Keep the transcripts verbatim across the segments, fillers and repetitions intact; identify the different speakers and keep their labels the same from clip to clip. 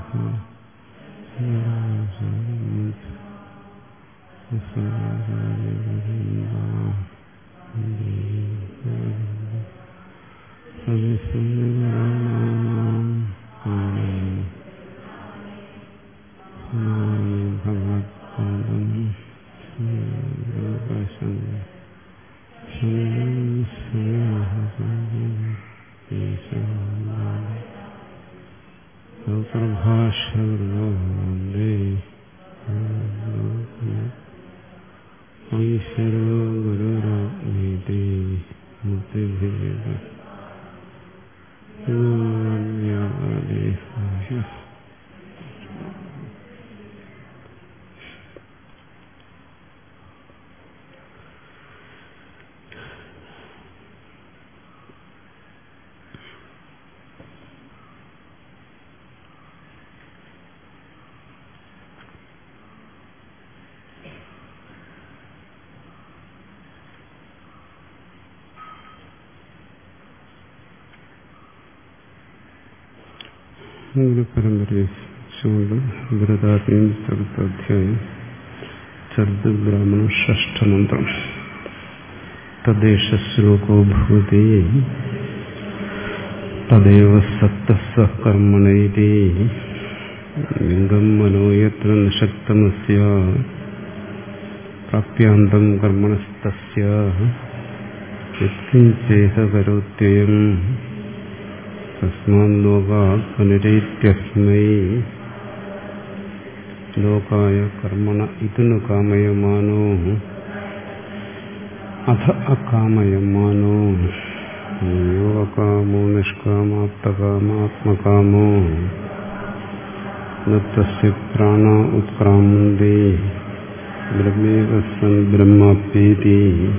Speaker 1: പരമ്പരയെ ബൃഹദാരണ്യം ചതുർത്ഥാധ്യായം ചർദ് ബ്രാഹ്മണ ഷഷ്ഠമന്ത്രം തദ്ദേശ ശ്ലോകോ ഭൂതി തദേവ സക്തഃ കർമ്മണൈതി ലിംഗം മനോ യത്ര നിഷക്തമസ്യ പ്രാപ്യാന്തം കർമ്മണസ്തസ്യ യത്കിഞ്ചേഹ കരോത്യയം തസ്മാത് ലോകാത് പുനരേത്യസ്മൈ ലോകായ കർമ്മണ ഇതു കാമയമാനോ അഥ അകാമയമാനോ യോ അകാമോ നിഷ്കാമാപ്തകാമാത്മകാമോ ന തസ്യ പ്രാണ ഉത്ക്രാമന്തി ബ്രഹ്മേവ സൻ ബ്രഹ്മാപ്യേതി.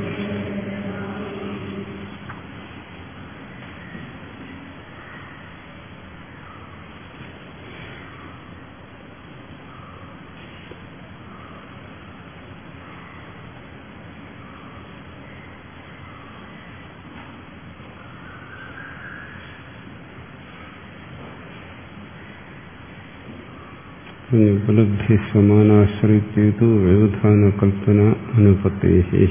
Speaker 1: ഉപലബ്ധി സമാനാശ്രയിച്ചു വ്യവധാന കൽപ്പന അനുപത്തേഹി.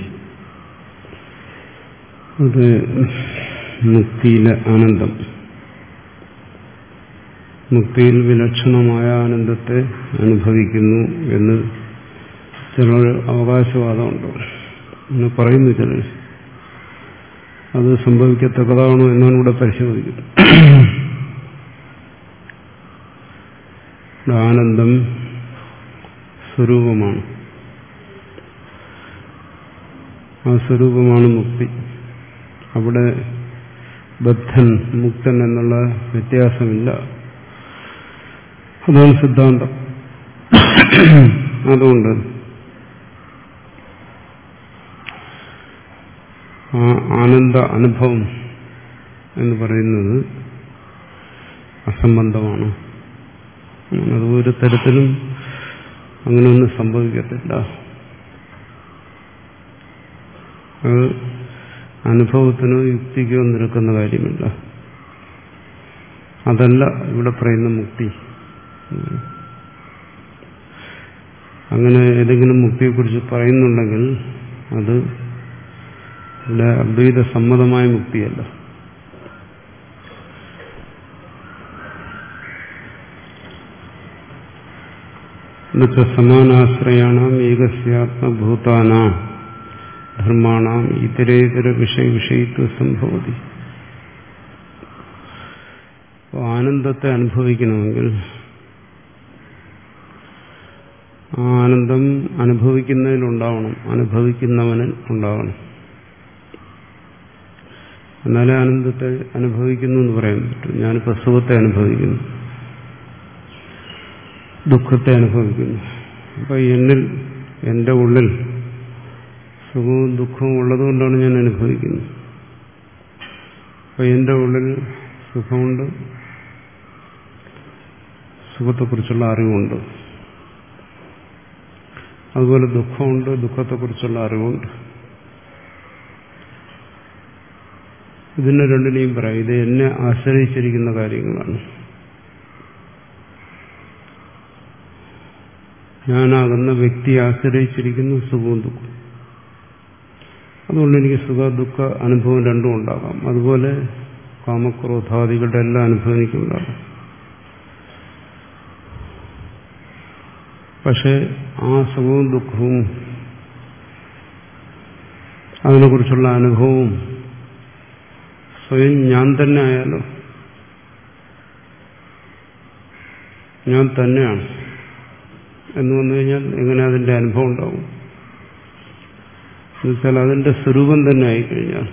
Speaker 1: അത് മുക്തിയിലെ ആനന്ദം, മുക്തിയിൽ വിലക്ഷണമായ ആനന്ദത്തെ അനുഭവിക്കുന്നു എന്ന് ചിലർ അവകാശവാദമുണ്ട് എന്ന് പറയുന്നു ചിലർ. അത് സംഭവിക്കത്തക്കതാണോ എന്നാണ് ഇവിടെ പരിശോധിക്കുന്നത്. ആനന്ദം സ്വരൂപമാണ്, ആ സ്വരൂപമാണ് മുക്തി. അവിടെ ബദ്ധൻ മുക്തൻ എന്നുള്ള വ്യത്യാസമില്ല. അതാണ് സിദ്ധാന്തം. അതുകൊണ്ട് ആ ആനന്ദ അനുഭവം എന്ന് പറയുന്നത് അസംബന്ധമാണ്. അത് ഒരു തരത്തിലും അങ്ങനെയൊന്നും സംഭവിക്കത്തില്ല. അത് അനുഭവത്തിനോ യുക്തിക്കോ നിൽക്കുന്ന കാര്യമില്ല. അതല്ല ഇവിടെ പറയുന്ന മുക്തി. അങ്ങനെ ഏതെങ്കിലും മുക്തിയെക്കുറിച്ച് പറയുന്നുണ്ടെങ്കിൽ അത് ഇവിടെ അദ്വൈത സമ്മതമായ മുക്തിയല്ല. എന്നുവെച്ചാൽ സമാനാശ്രയാണാം ഏകസ്യാത്മഭൂതാനാം ധർമാണാം ഇതരേതര വിഷയ വിഷയിത്വ സംഭവതി. ആനന്ദത്തെ അനുഭവിക്കണമെങ്കിൽ ആ ആനന്ദം അനുഭവിക്കുന്നതിലുണ്ടാവണം, അനുഭവിക്കുന്നവനിൽ ഉണ്ടാവണം. എന്നാലേ ആനന്ദത്തെ അനുഭവിക്കുന്നു എന്ന് പറയാൻ പറ്റും. ഞാനിപ്പോൾ സുഖത്തെ അനുഭവിക്കുന്നു, ദുഃഖത്തെ അനുഭവിക്കുന്നു. അപ്പൊ എന്നിൽ, എന്റെ ഉള്ളിൽ സുഖവും ദുഃഖവും ഉള്ളതുകൊണ്ടാണ് ഞാൻ അനുഭവിക്കുന്നത്. അപ്പൊ എന്റെ ഉള്ളിൽ സുഖമുണ്ട്, സുഖത്തെക്കുറിച്ചുള്ള അറിവുണ്ട്. അതുപോലെ ദുഃഖമുണ്ട്, ദുഃഖത്തെക്കുറിച്ചുള്ള അറിവുണ്ട്. ഇതിനെ രണ്ടിനെയും പറയാം, ഇത് എന്നെ ആശ്രയിച്ചിരിക്കുന്ന കാര്യങ്ങളാണ്. ഞാനാകുന്ന വ്യക്തിയെ ആശ്രയിച്ചിരിക്കുന്നു സുഖവും ദുഃഖവും. അതുകൊണ്ട് എനിക്ക് സുഖ ദുഃഖ അനുഭവം രണ്ടും ഉണ്ടാകാം. അതുപോലെ കാമക്രോധാദികളുടെ എല്ലാ അനുഭവം എനിക്കുണ്ടാകാം. പക്ഷെ ആ സുഖവും ദുഃഖവും അതിനെക്കുറിച്ചുള്ള അനുഭവവും സ്വയം ഞാൻ തന്നെ ആയാലോ? ഞാൻ തന്നെയാണ് എന്ന് വന്നു കഴിഞ്ഞാൽ എങ്ങനെ അതിന്റെ അനുഭവം ഉണ്ടാവും? എന്നുവെച്ചാൽ അതിന്റെ സ്വരൂപം തന്നെ ആയിക്കഴിഞ്ഞാൽ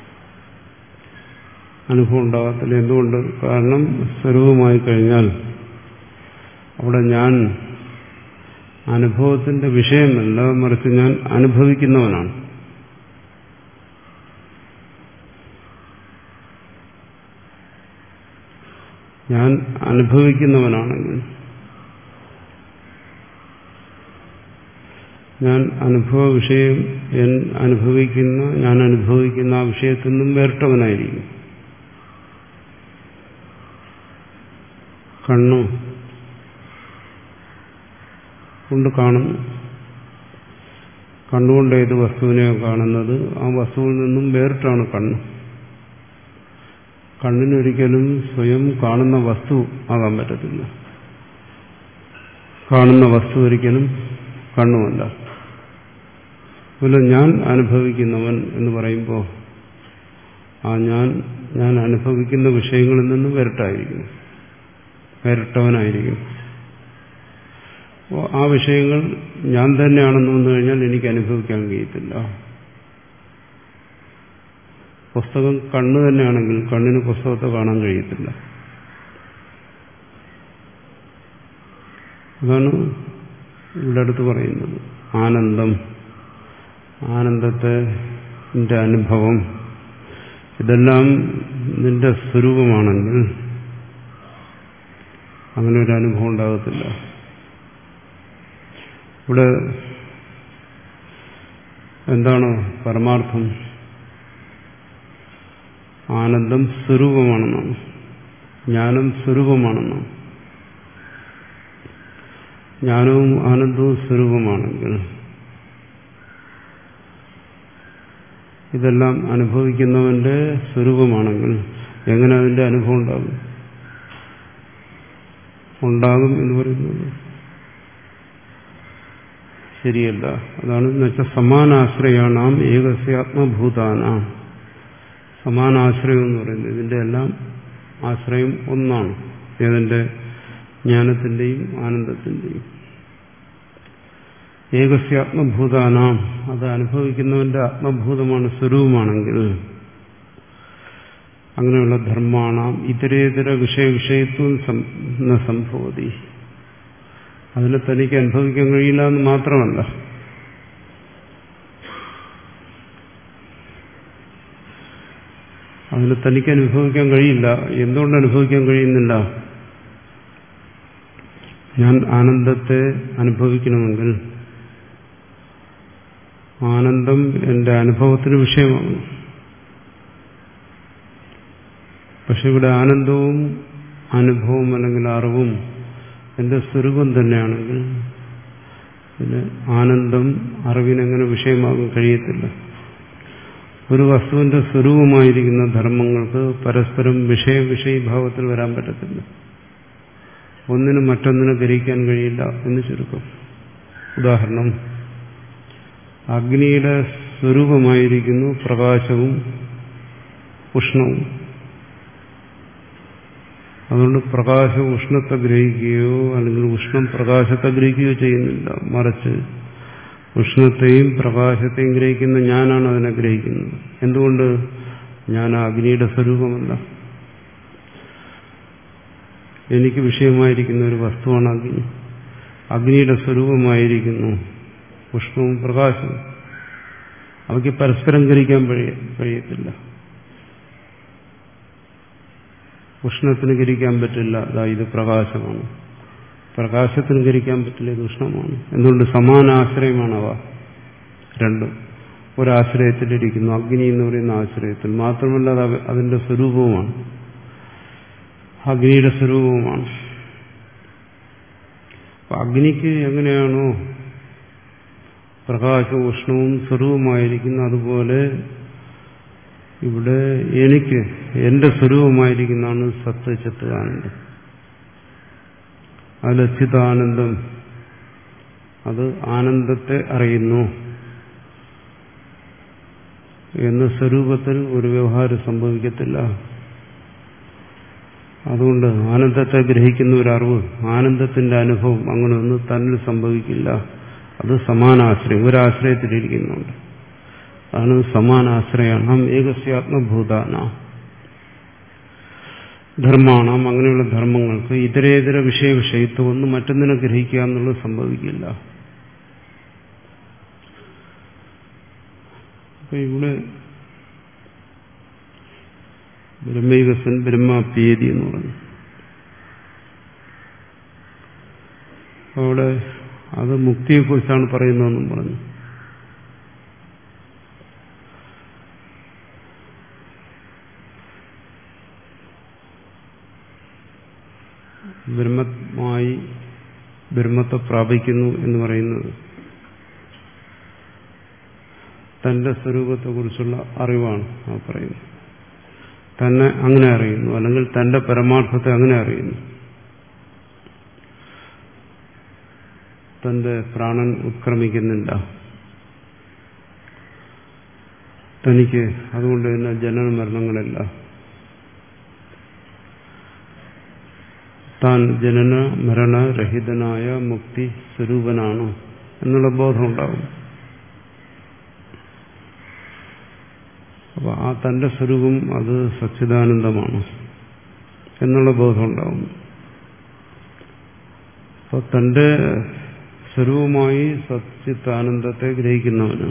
Speaker 1: അനുഭവം ഉണ്ടാകത്തില്ല. എന്തുകൊണ്ട്? കാരണം സ്വരൂപമായി കഴിഞ്ഞാൽ അവിടെ ഞാൻ അനുഭവത്തിന്റെ വിഷയമല്ല, മറിച്ച് ഞാൻ അനുഭവിക്കുന്നവനാണ്. ഞാൻ അനുഭവിക്കുന്നവനാണെങ്കിൽ ഞാൻ അനുഭവ വിഷയം അനുഭവിക്കുന്ന ഞാൻ അനുഭവിക്കുന്ന ആ വിഷയത്തിൽ നിന്നും വേറിട്ടവനായിരിക്കും. കണ്ണു കൊണ്ട് കാണുന്നു, കണ്ണുകൊണ്ട് ഏത് വസ്തുവിനെയോ കാണുന്നത്, ആ വസ്തുവിൽ നിന്നും വേറിട്ടാണ് കണ്ണ്. കണ്ണിനൊരിക്കലും സ്വയം കാണുന്ന വസ്തു ആകാൻ പറ്റത്തില്ല. കാണുന്ന വസ്തു ഒരിക്കലും കണ്ണുമല്ല. അതുപോലെ ഞാൻ അനുഭവിക്കുന്നവൻ എന്ന് പറയുമ്പോൾ ആ ഞാൻ ഞാൻ അനുഭവിക്കുന്ന വിഷയങ്ങളിൽ നിന്നും വേറിട്ടായിരിക്കും, വേറിട്ടവനായിരിക്കും. അപ്പോൾ ആ വിഷയങ്ങൾ ഞാൻ തന്നെയാണെന്ന് വന്നു കഴിഞ്ഞാൽ എനിക്ക് അനുഭവിക്കാൻ കഴിയത്തില്ല. പുസ്തകം കണ്ണ് തന്നെയാണെങ്കിൽ കണ്ണിന് പുസ്തകത്തെ കാണാൻ കഴിയത്തില്ല. അതാണ് ഇവിടെ അടുത്ത് പറയുന്നത്. ആനന്ദം, ആനന്ദത്തെ നിന്റെ അനുഭവം, ഇതെല്ലാം നിന്റെ സ്വരൂപമാണെങ്കിൽ അങ്ങനെ ഒരു അനുഭവം ഉണ്ടാകത്തില്ല. ഇവിടെ എന്താണ് പരമാർത്ഥം? ആനന്ദം സ്വരൂപമാണെന്നാണ്, ജ്ഞാനം സ്വരൂപമാണെന്നാണ്. ജ്ഞാനവും ആനന്ദവും സ്വരൂപമാണെങ്കിൽ ഇതെല്ലാം അനുഭവിക്കുന്നവന്റെ സ്വരൂപമാണെങ്കിൽ എങ്ങനെ അതിന്റെ അനുഭവം ഉണ്ടാകും? ഉണ്ടാകും എന്ന് പറയുന്നത് ശരിയല്ല. അതാണ് എന്ന് വെച്ചാൽ സമാനാശ്രയാണാം ഏകസ്യാത്മഭൂതാനാം. സമാനാശ്രയം എന്ന് പറയുന്നത് ഇതിന്റെ എല്ലാം ആശ്രയം ഒന്നാണ്. ഏതിന്റെ? ജ്ഞാനത്തിന്റെയും ആനന്ദത്തിന്റെയും. ഏകസ്യാത്മഭൂതാനാം, അത് അനുഭവിക്കുന്നവന്റെ ആത്മഭൂതമാണ്, സ്വരൂപമാണെങ്കിൽ അങ്ങനെയുള്ള ധർമ്മാണാം ഇതരേതര വിഷയവിഷയത്വം സംഭവതി. അതിനെ തനിക്ക് അനുഭവിക്കാൻ കഴിയില്ല എന്ന് മാത്രമല്ല, അതിനെ തനിക്ക് അനുഭവിക്കാൻ കഴിയില്ല. എന്തുകൊണ്ട് അനുഭവിക്കാൻ കഴിയുന്നില്ല? ഞാൻ ആനന്ദത്തെ അനുഭവിക്കണമെങ്കിൽ ആനന്ദം എന്റെ അനുഭവത്തിന് വിഷയമാണ്. പക്ഷെ ഇവിടെ ആനന്ദവും അനുഭവവും അല്ലെങ്കിൽ അറിവും എന്റെ സ്വരൂപം തന്നെയാണെങ്കിൽ പിന്നെ ആനന്ദം അറിവിനെങ്ങനെ വിഷയമാകാൻ കഴിയത്തില്ല. ഒരു വസ്തുവിന്റെ സ്വരൂപമായിരിക്കുന്ന ധർമ്മങ്ങൾക്ക് പരസ്പരം വിഷയ വിഷയീഭാവത്തിൽ വരാൻ പറ്റത്തില്ല. ഒന്നിനും മറ്റൊന്നിനെ ഗ്രഹിക്കാൻ കഴിയില്ല എന്ന് ചുരുക്കം. ഉദാഹരണം, അഗ്നിയുടെ സ്വരൂപമായിരിക്കുന്നു പ്രകാശവും ഉഷ്ണവും. അതുകൊണ്ട് പ്രകാശം ഉഷ്ണത്തെ ഗ്രഹിക്കുകയോ അല്ലെങ്കിൽ ഉഷ്ണം പ്രകാശത്തെ ഗ്രഹിക്കുകയോ ചെയ്യുന്നില്ല. മറിച്ച് ഉഷ്ണത്തെയും പ്രകാശത്തെയും ഗ്രഹിക്കുന്ന ഞാനാണ് അതിനെ ഗ്രഹിക്കുന്നത്. എന്തുകൊണ്ട്? ഞാൻ അഗ്നിയുടെ സ്വരൂപമല്ല. എനിക്ക് വിഷയമായിരിക്കുന്ന ഒരു വസ്തുവാണ് അഗ്നി. അഗ്നിയുടെ സ്വരൂപമായിരിക്കുന്നു ഉഷ്ണവും പ്രകാശവും. അവയ്ക്ക് പരസ്പരം ഗ്രഹിക്കാൻ കഴിയത്തില്ല. ഉഷ്ണത്തിന് ഗ്രഹിക്കാൻ പറ്റില്ല, അതാ ഇത് പ്രകാശമാണ്. പ്രകാശത്തിന് ഗ്രഹിക്കാൻ പറ്റില്ല, ഇത് ഉഷ്ണമാണ്. എന്തുകൊണ്ട്? സമാനാശ്രയമാണ് അവ രണ്ടും. ഒരാശ്രയത്തിലിരിക്കുന്നു, അഗ്നി എന്ന് പറയുന്ന ആശ്രയത്തിൽ. മാത്രമല്ല അത് അതിന്റെ സ്വരൂപവുമാണ്, അഗ്നിയുടെ സ്വരൂപവുമാണ്. അഗ്നിക്ക് എങ്ങനെയാണോ പ്രകാശവും ഉഷ്ണവും സ്വരൂപമായിരിക്കുന്ന അതുപോലെ ഇവിടെ എനിക്ക് എന്റെ സ്വരൂപമായിരിക്കുന്നതാണ് സത്ത് ചിത്ത് ആനന്ദം. അതിൽ ചിത്താനന്ദം അത് ആനന്ദത്തെ അറിയുന്നു എന്ന സ്വരൂപത്തിൽ ഒരു വ്യവഹാരം സംഭവിക്കത്തില്ല. അതുകൊണ്ട് ആനന്ദത്തെ ഗ്രഹിക്കുന്ന ഒരറിവ്, ആനന്ദത്തിന്റെ അനുഭവം അങ്ങനെയൊന്നും തന്നിൽ സംഭവിക്കില്ല. അത് സമാനാശ്രയം, ഒരാശ്രയത്തിലിരിക്കുന്നുണ്ട്. അതാണ് സമാനാശ്രയാണ് ഏകസ്യാത്മഭൂതാന ധർമ്മാണം. അങ്ങനെയുള്ള ധർമ്മങ്ങൾക്ക് ഇതരേതര വിഷയ വിഷയത്വം ഒന്നും മറ്റൊന്നിനെ ഗ്രഹിക്കുക എന്നുള്ളത് സംഭവിക്കില്ല. അപ്പൊ ഇവിടെ ബ്രഹ്മൈവസൻ ബ്രഹ്മാപ്യേതി എന്ന് പറഞ്ഞു. അവിടെ അത് മുക്തിയെക്കുറിച്ചാണ് പറയുന്നതെന്നും പറഞ്ഞു. ബ്രഹ്മമായി ബ്രഹ്മത്തെ പ്രാപിക്കുന്നു എന്ന് പറയുന്നത് തന്റെ സ്വരൂപത്തെക്കുറിച്ചുള്ള അറിവാണ് ആ പറയുന്നത്. തന്നെ അങ്ങനെ അറിയുന്നു, അല്ലെങ്കിൽ തന്റെ പരമാർത്ഥത്തെ അങ്ങനെ അറിയുന്നു. തന്റെ പ്രാണൻ ഉത്ക്രമിക്കുന്നില്ല, തനിക്ക് അതുകൊണ്ട് തന്നെ ജനന മരണങ്ങളില്ല, താൻ ജനന മരണരഹിതനായ മുക്തി സ്വരൂപനാണ് എന്നുള്ള ബോധം ഉണ്ടാകും. അപ്പൊ ആ തന്റെ സ്വരൂപം അത് സച്ചിദാനന്ദമാണ് എന്നുള്ള ബോധം ഉണ്ടാകും. അപ്പൊ തന്റെ സ്വരൂപമായി സച്ചിദാനന്ദത്തെ ഗ്രഹിക്കുന്നവന്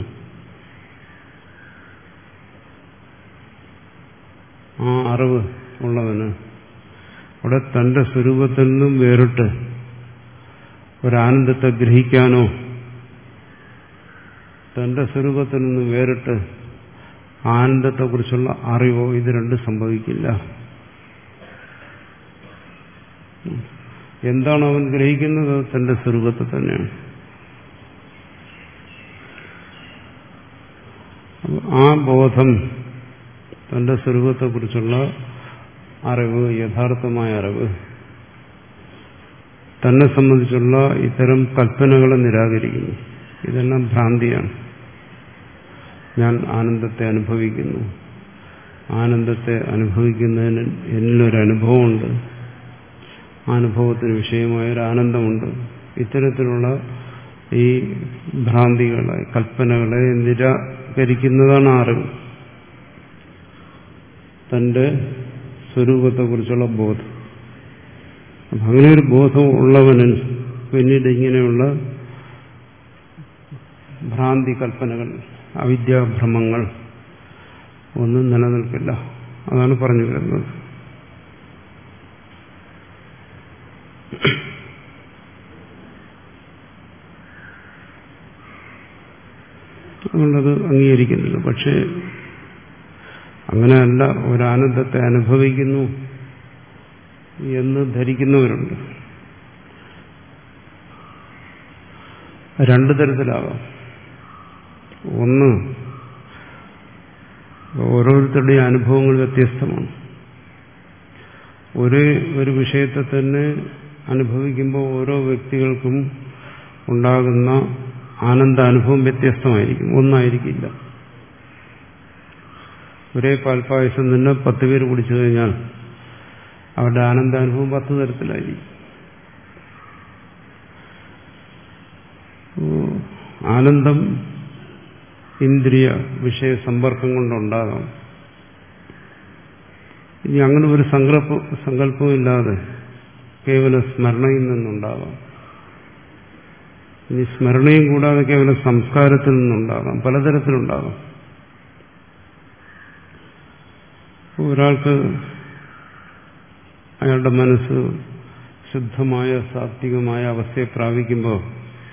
Speaker 1: ആ അറിവ് ഉള്ളവന് അവിടെ തന്റെ സ്വരൂപത്തിൽ നിന്നും വേറിട്ട് ഒരാനന്ദത്തെ ഗ്രഹിക്കാനോ തന്റെ സ്വരൂപത്തിൽ നിന്നും വേറിട്ട് ആനന്ദത്തെക്കുറിച്ചുള്ള അറിവോ ഇത് രണ്ടും സംഭവിക്കില്ല. എന്താണ് അവൻ ഗ്രഹിക്കുന്നത്? തന്റെ സ്വരൂപത്തെ തന്നെയാണ്. ആ ബോധം, തന്റെ സ്വരൂപത്തെക്കുറിച്ചുള്ള അറിവ്, യഥാർത്ഥമായ അറിവ്, തന്നെ സംബന്ധിച്ചുള്ള ഇത്തരം കൽപ്പനകളെ നിരാകരിക്കുന്നു. ഇതെല്ലാം ഭ്രാന്തിയാണ്. ഞാൻ ആനന്ദത്തെ അനുഭവിക്കുന്നു, ആനന്ദത്തെ അനുഭവിക്കുന്നതിന് എന്നിലൊരനുഭവമുണ്ട്, അനുഭവത്തിന് വിഷയമായൊരു ആനന്ദമുണ്ട്. ഇത്തരത്തിലുള്ള ഈ ഭ്രാന്തികളെ, കൽപ്പനകളെ നിരാകരിക്കുന്നതാണ് അറിവ്. തന്റെ സ്വരൂപത്തെക്കുറിച്ചുള്ള ബോധം. അപ്പം അങ്ങനെ ഒരു ബോധം ഉള്ളവന് പിന്നീട് ഇങ്ങനെയുള്ള ഭ്രാന്തി കൽപ്പനകൾ, അവിദ്യാഭ്രമങ്ങൾ ഒന്നും നിലനിൽക്കില്ല. അതാണ് പറഞ്ഞു വരുന്നത്. അതുകൊണ്ടത് അംഗീകരിക്കുന്നില്ല. പക്ഷേ അങ്ങനെയല്ല, ഒരാനന്ദത്തെ അനുഭവിക്കുന്നു എന്ന് ധരിക്കുന്നവരുണ്ട്. രണ്ടു തരത്തിലാകാം. ഒന്ന്, ഓരോരുത്തരുടെയും അനുഭവങ്ങൾ വ്യത്യസ്തമാണ്. ഒരേ ഒരു വിഷയത്തെ തന്നെ അനുഭവിക്കുമ്പോൾ ഓരോ വ്യക്തികൾക്കും ഉണ്ടാകുന്ന ആനന്ദാനുഭവം വ്യത്യസ്തമായിരിക്കും, ഒന്നായിരിക്കില്ല. ഒരേ പാൽപ്പായസം തന്നെ പത്ത് പേര് കുടിച്ചു കഴിഞ്ഞാൽ അവരുടെ ആനന്ദാനുഭവം പത്ത് തരത്തിലായിരിക്കും. ആനന്ദം ഇന്ദ്രിയ വിഷയ സമ്പർക്കം കൊണ്ടുണ്ടാകാം. ഇനി അങ്ങനെ ഒരു സങ്കല്പ സങ്കല്പവും ഇല്ലാതെ കേവല സ്മരണയിൽ നിന്നുണ്ടാകാം. ഇനി സ്മരണയും കൂടാതെ കേവല സംസ്കാരത്തിൽ നിന്നുണ്ടാകാം, പലതരത്തിലുണ്ടാകാം. ഒരാൾക്ക് അയാളുടെ മനസ്സ് ശുദ്ധമായ സാത്വികമായ അവസ്ഥയെ പ്രാപിക്കുമ്പോൾ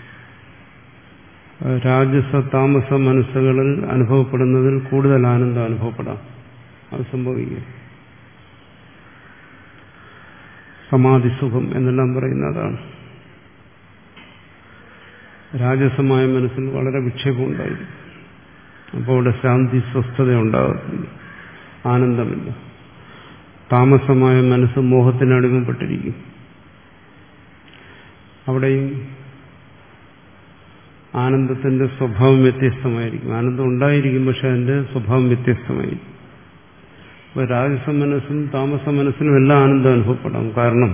Speaker 1: രാജസ താമസ മനസ്സുകളിൽ അനുഭവപ്പെടുന്നതിൽ കൂടുതൽ ആനന്ദം അനുഭവപ്പെടാം. അത് സംഭവിക്കും. സമാധിസുഖം എന്നെല്ലാം പറയുന്നതാണ്. രാജസമായ മനസ്സിൽ വളരെ വിക്ഷേപം ഉണ്ടായിരിക്കും. അപ്പോൾ അവിടെ ശാന്തി സ്വസ്ഥത ഉണ്ടാകത്തില്ല, ആനന്ദമില്ല. താമസമായ മനസ്സ് മോഹത്തിന് അടിമപ്പെട്ടിരിക്കും. അവിടെയും ആനന്ദത്തിന്റെ സ്വഭാവം വ്യത്യസ്തമായിരിക്കും. ആനന്ദം ഉണ്ടായിരിക്കും, പക്ഷെ അതിന്റെ സ്വഭാവം വ്യത്യസ്തമായിരിക്കും. അപ്പോൾ രാജസ മനസ്സും താമസ മനസ്സിനും എല്ലാം ആനന്ദം അനുഭവപ്പെടാം. കാരണം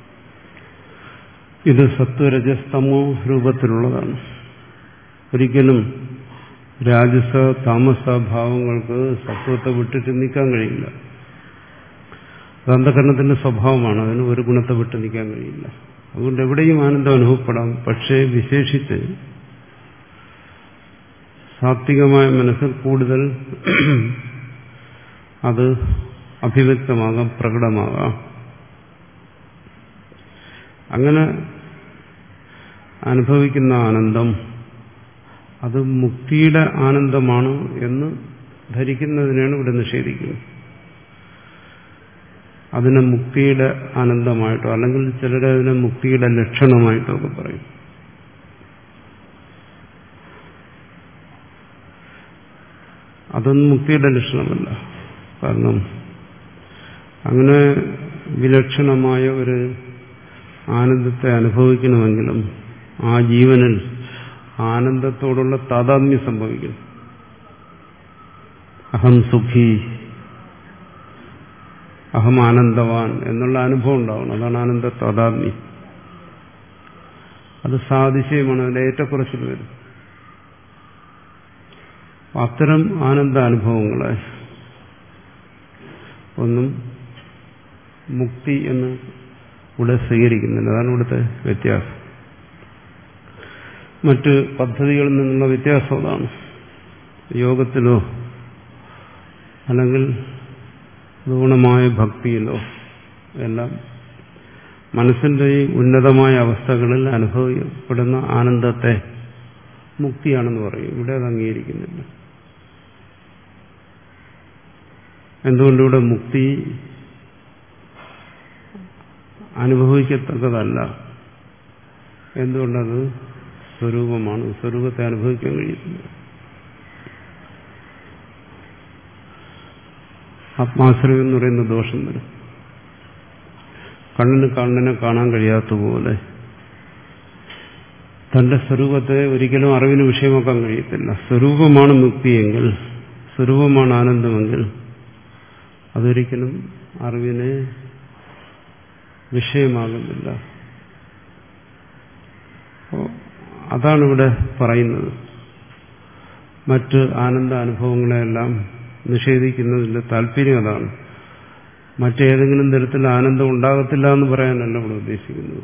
Speaker 1: ഇത് സത്വരജസ്തമോ രൂപത്തിലുള്ളതാണ്. ഒരിക്കലും രാജസ താമസ ഭാവങ്ങൾക്ക് സത്വത്തെ വിട്ടിട്ട് നിൽക്കാൻ കഴിയില്ല. അത് അന്ധകരണത്തിന്റെ സ്വഭാവമാണ്. അതിന് ഒരു ഗുണത്തെ വിട്ട് നിൽക്കാൻ കഴിയില്ല. അതുകൊണ്ട് എവിടെയും ആനന്ദം അനുഭവപ്പെടാം. പക്ഷേ വിശേഷിച്ച് സാത്വികമായ മനസ്സിൽ കൂടുതൽ അത് അഭിവ്യക്തമാകാം, പ്രകടമാകാം. അങ്ങനെ അനുഭവിക്കുന്ന ആനന്ദം അത് മുക്തിയുടെ ആനന്ദമാണ് എന്ന് ധരിക്കുന്നതിനാണ് ഇവിടെ നിഷേധിക്കുന്നത്. അതിനെ മുക്തിയുടെ ആനന്ദമായിട്ടോ അല്ലെങ്കിൽ ചിലരതിനെ മുക്തിയുടെ ലക്ഷണമായിട്ടോ ഒക്കെ പറയും. അതൊന്നും മുക്തിയുടെ ലക്ഷണമല്ല. കാരണം അങ്ങനെ വിലക്ഷണമായ ഒരു ആനന്ദത്തെ അനുഭവിക്കണമെങ്കിലും ആ ജീവനിൽ ആനന്ദത്തോടുള്ള താതാത്മ്യം സംഭവിക്കണം. അഹം സുഖി, അഹം ആനന്ദവാൻ എന്നുള്ള അനുഭവം ഉണ്ടാവണം. അതാണ് ആനന്ദ താതാത്മ്യം. അത് സാതിശയമാണ്, അതിന്റെ ഏറ്റക്കുറച്ചിൽ വരും. അത്തരം ആനന്ദ അനുഭവങ്ങളെ ഒന്നും മുക്തി എന്ന് ഇവിടെ സ്വീകരിക്കുന്നില്ല. അതാണ് ഇവിടുത്തെ വ്യത്യാസം. മറ്റ് പദ്ധതികളിൽ നിന്നുള്ള വ്യത്യാസം അതാണ്. യോഗത്തിലോ അല്ലെങ്കിൽ ഗുണമായ ഭക്തിയിലോ എല്ലാം മനസ്സിന്റെ ഈ ഉന്നതമായ അവസ്ഥകളിൽ അനുഭവപ്പെടുന്ന ആനന്ദത്തെ മുക്തിയാണെന്ന് പറയും. ഇവിടെ അത് അംഗീകരിക്കുന്നില്ല. എന്തുകൊണ്ടിവിടെ മുക്തി അനുഭവിക്കത്തക്കതല്ല? എന്തുകൊണ്ടത് സ്വരൂപമാണ്. സ്വരൂപത്തെ അനുഭവിക്കാൻ കഴിയത്തില്ല. ആത്മാശ്രയം എന്ന് പറയുന്ന ദോഷം വരും. കണ്ണിന് കണ്ണിനെ കാണാൻ കഴിയാത്തതുപോലെ തന്റെ സ്വരൂപത്തെ ഒരിക്കലും അറിവിന് വിഷയമാക്കാൻ കഴിയത്തില്ല. സ്വരൂപമാണ് മുക്തിയെങ്കിൽ, സ്വരൂപമാണ് ആനന്ദമെങ്കിൽ അതൊരിക്കലും അറിവിന് വിഷയമാകുന്നില്ല. അതാണ് ഇവിടെ പറയുന്നത്. മറ്റ് ആനന്ദ അനുഭവങ്ങളെല്ലാം നിഷേധിക്കുന്നതിന്റെ താല്പര്യം അതാണ്. മറ്റേതെങ്കിലും തരത്തിൽ ആനന്ദം ഉണ്ടാകത്തില്ല എന്ന് പറയാനല്ല ഇവിടെ ഉദ്ദേശിക്കുന്നത്.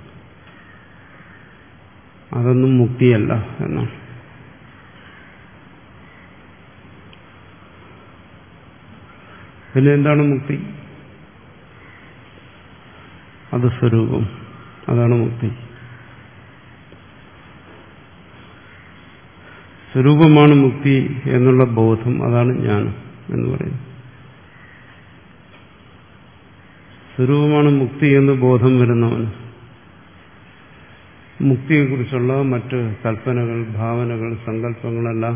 Speaker 1: അതൊന്നും മുക്തിയല്ല എന്നാണ്. പിന്നെ എന്താണ് മുക്തി? അത് സ്വരൂപം, അതാണ് മുക്തി. സ്വരൂപമാണ് മുക്തി എന്നുള്ള ബോധം, അതാണ് ജ്ഞാനം എന്ന് പറയുന്നത്. സ്വരൂപമാണ് മുക്തി എന്ന് ബോധം വരുന്നവന് മുക്തിയെക്കുറിച്ചുള്ള മറ്റ് കൽപ്പനകൾ, ഭാവനകൾ, സങ്കല്പങ്ങളെല്ലാം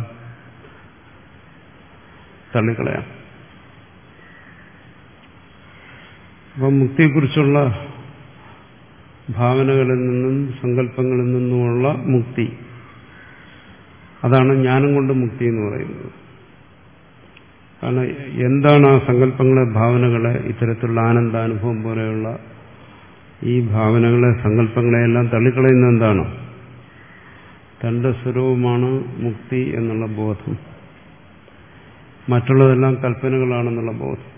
Speaker 1: തള്ളിക്കളയാം. അപ്പം മുക്തിയെക്കുറിച്ചുള്ള ഭാവനകളിൽ നിന്നും സങ്കല്പങ്ങളിൽ നിന്നുമുള്ള മുക്തി, അതാണ് ജ്ഞാനം കൊണ്ട് മുക്തി എന്ന് പറയുന്നത്. കാരണം എന്താണ് ആ സങ്കല്പങ്ങളെ, ഭാവനകളെ, ഇത്തരത്തിലുള്ള ആനന്ദാനുഭവം പോലെയുള്ള ഈ ഭാവനകളെ, സങ്കല്പങ്ങളെയെല്ലാം തള്ളിക്കളയുന്നത് എന്താണ്? തന്റെ സ്വരൂപമാണ് മുക്തി എന്നുള്ള ബോധം, മറ്റുള്ളതെല്ലാം കൽപ്പനകളാണെന്നുള്ള ബോധം.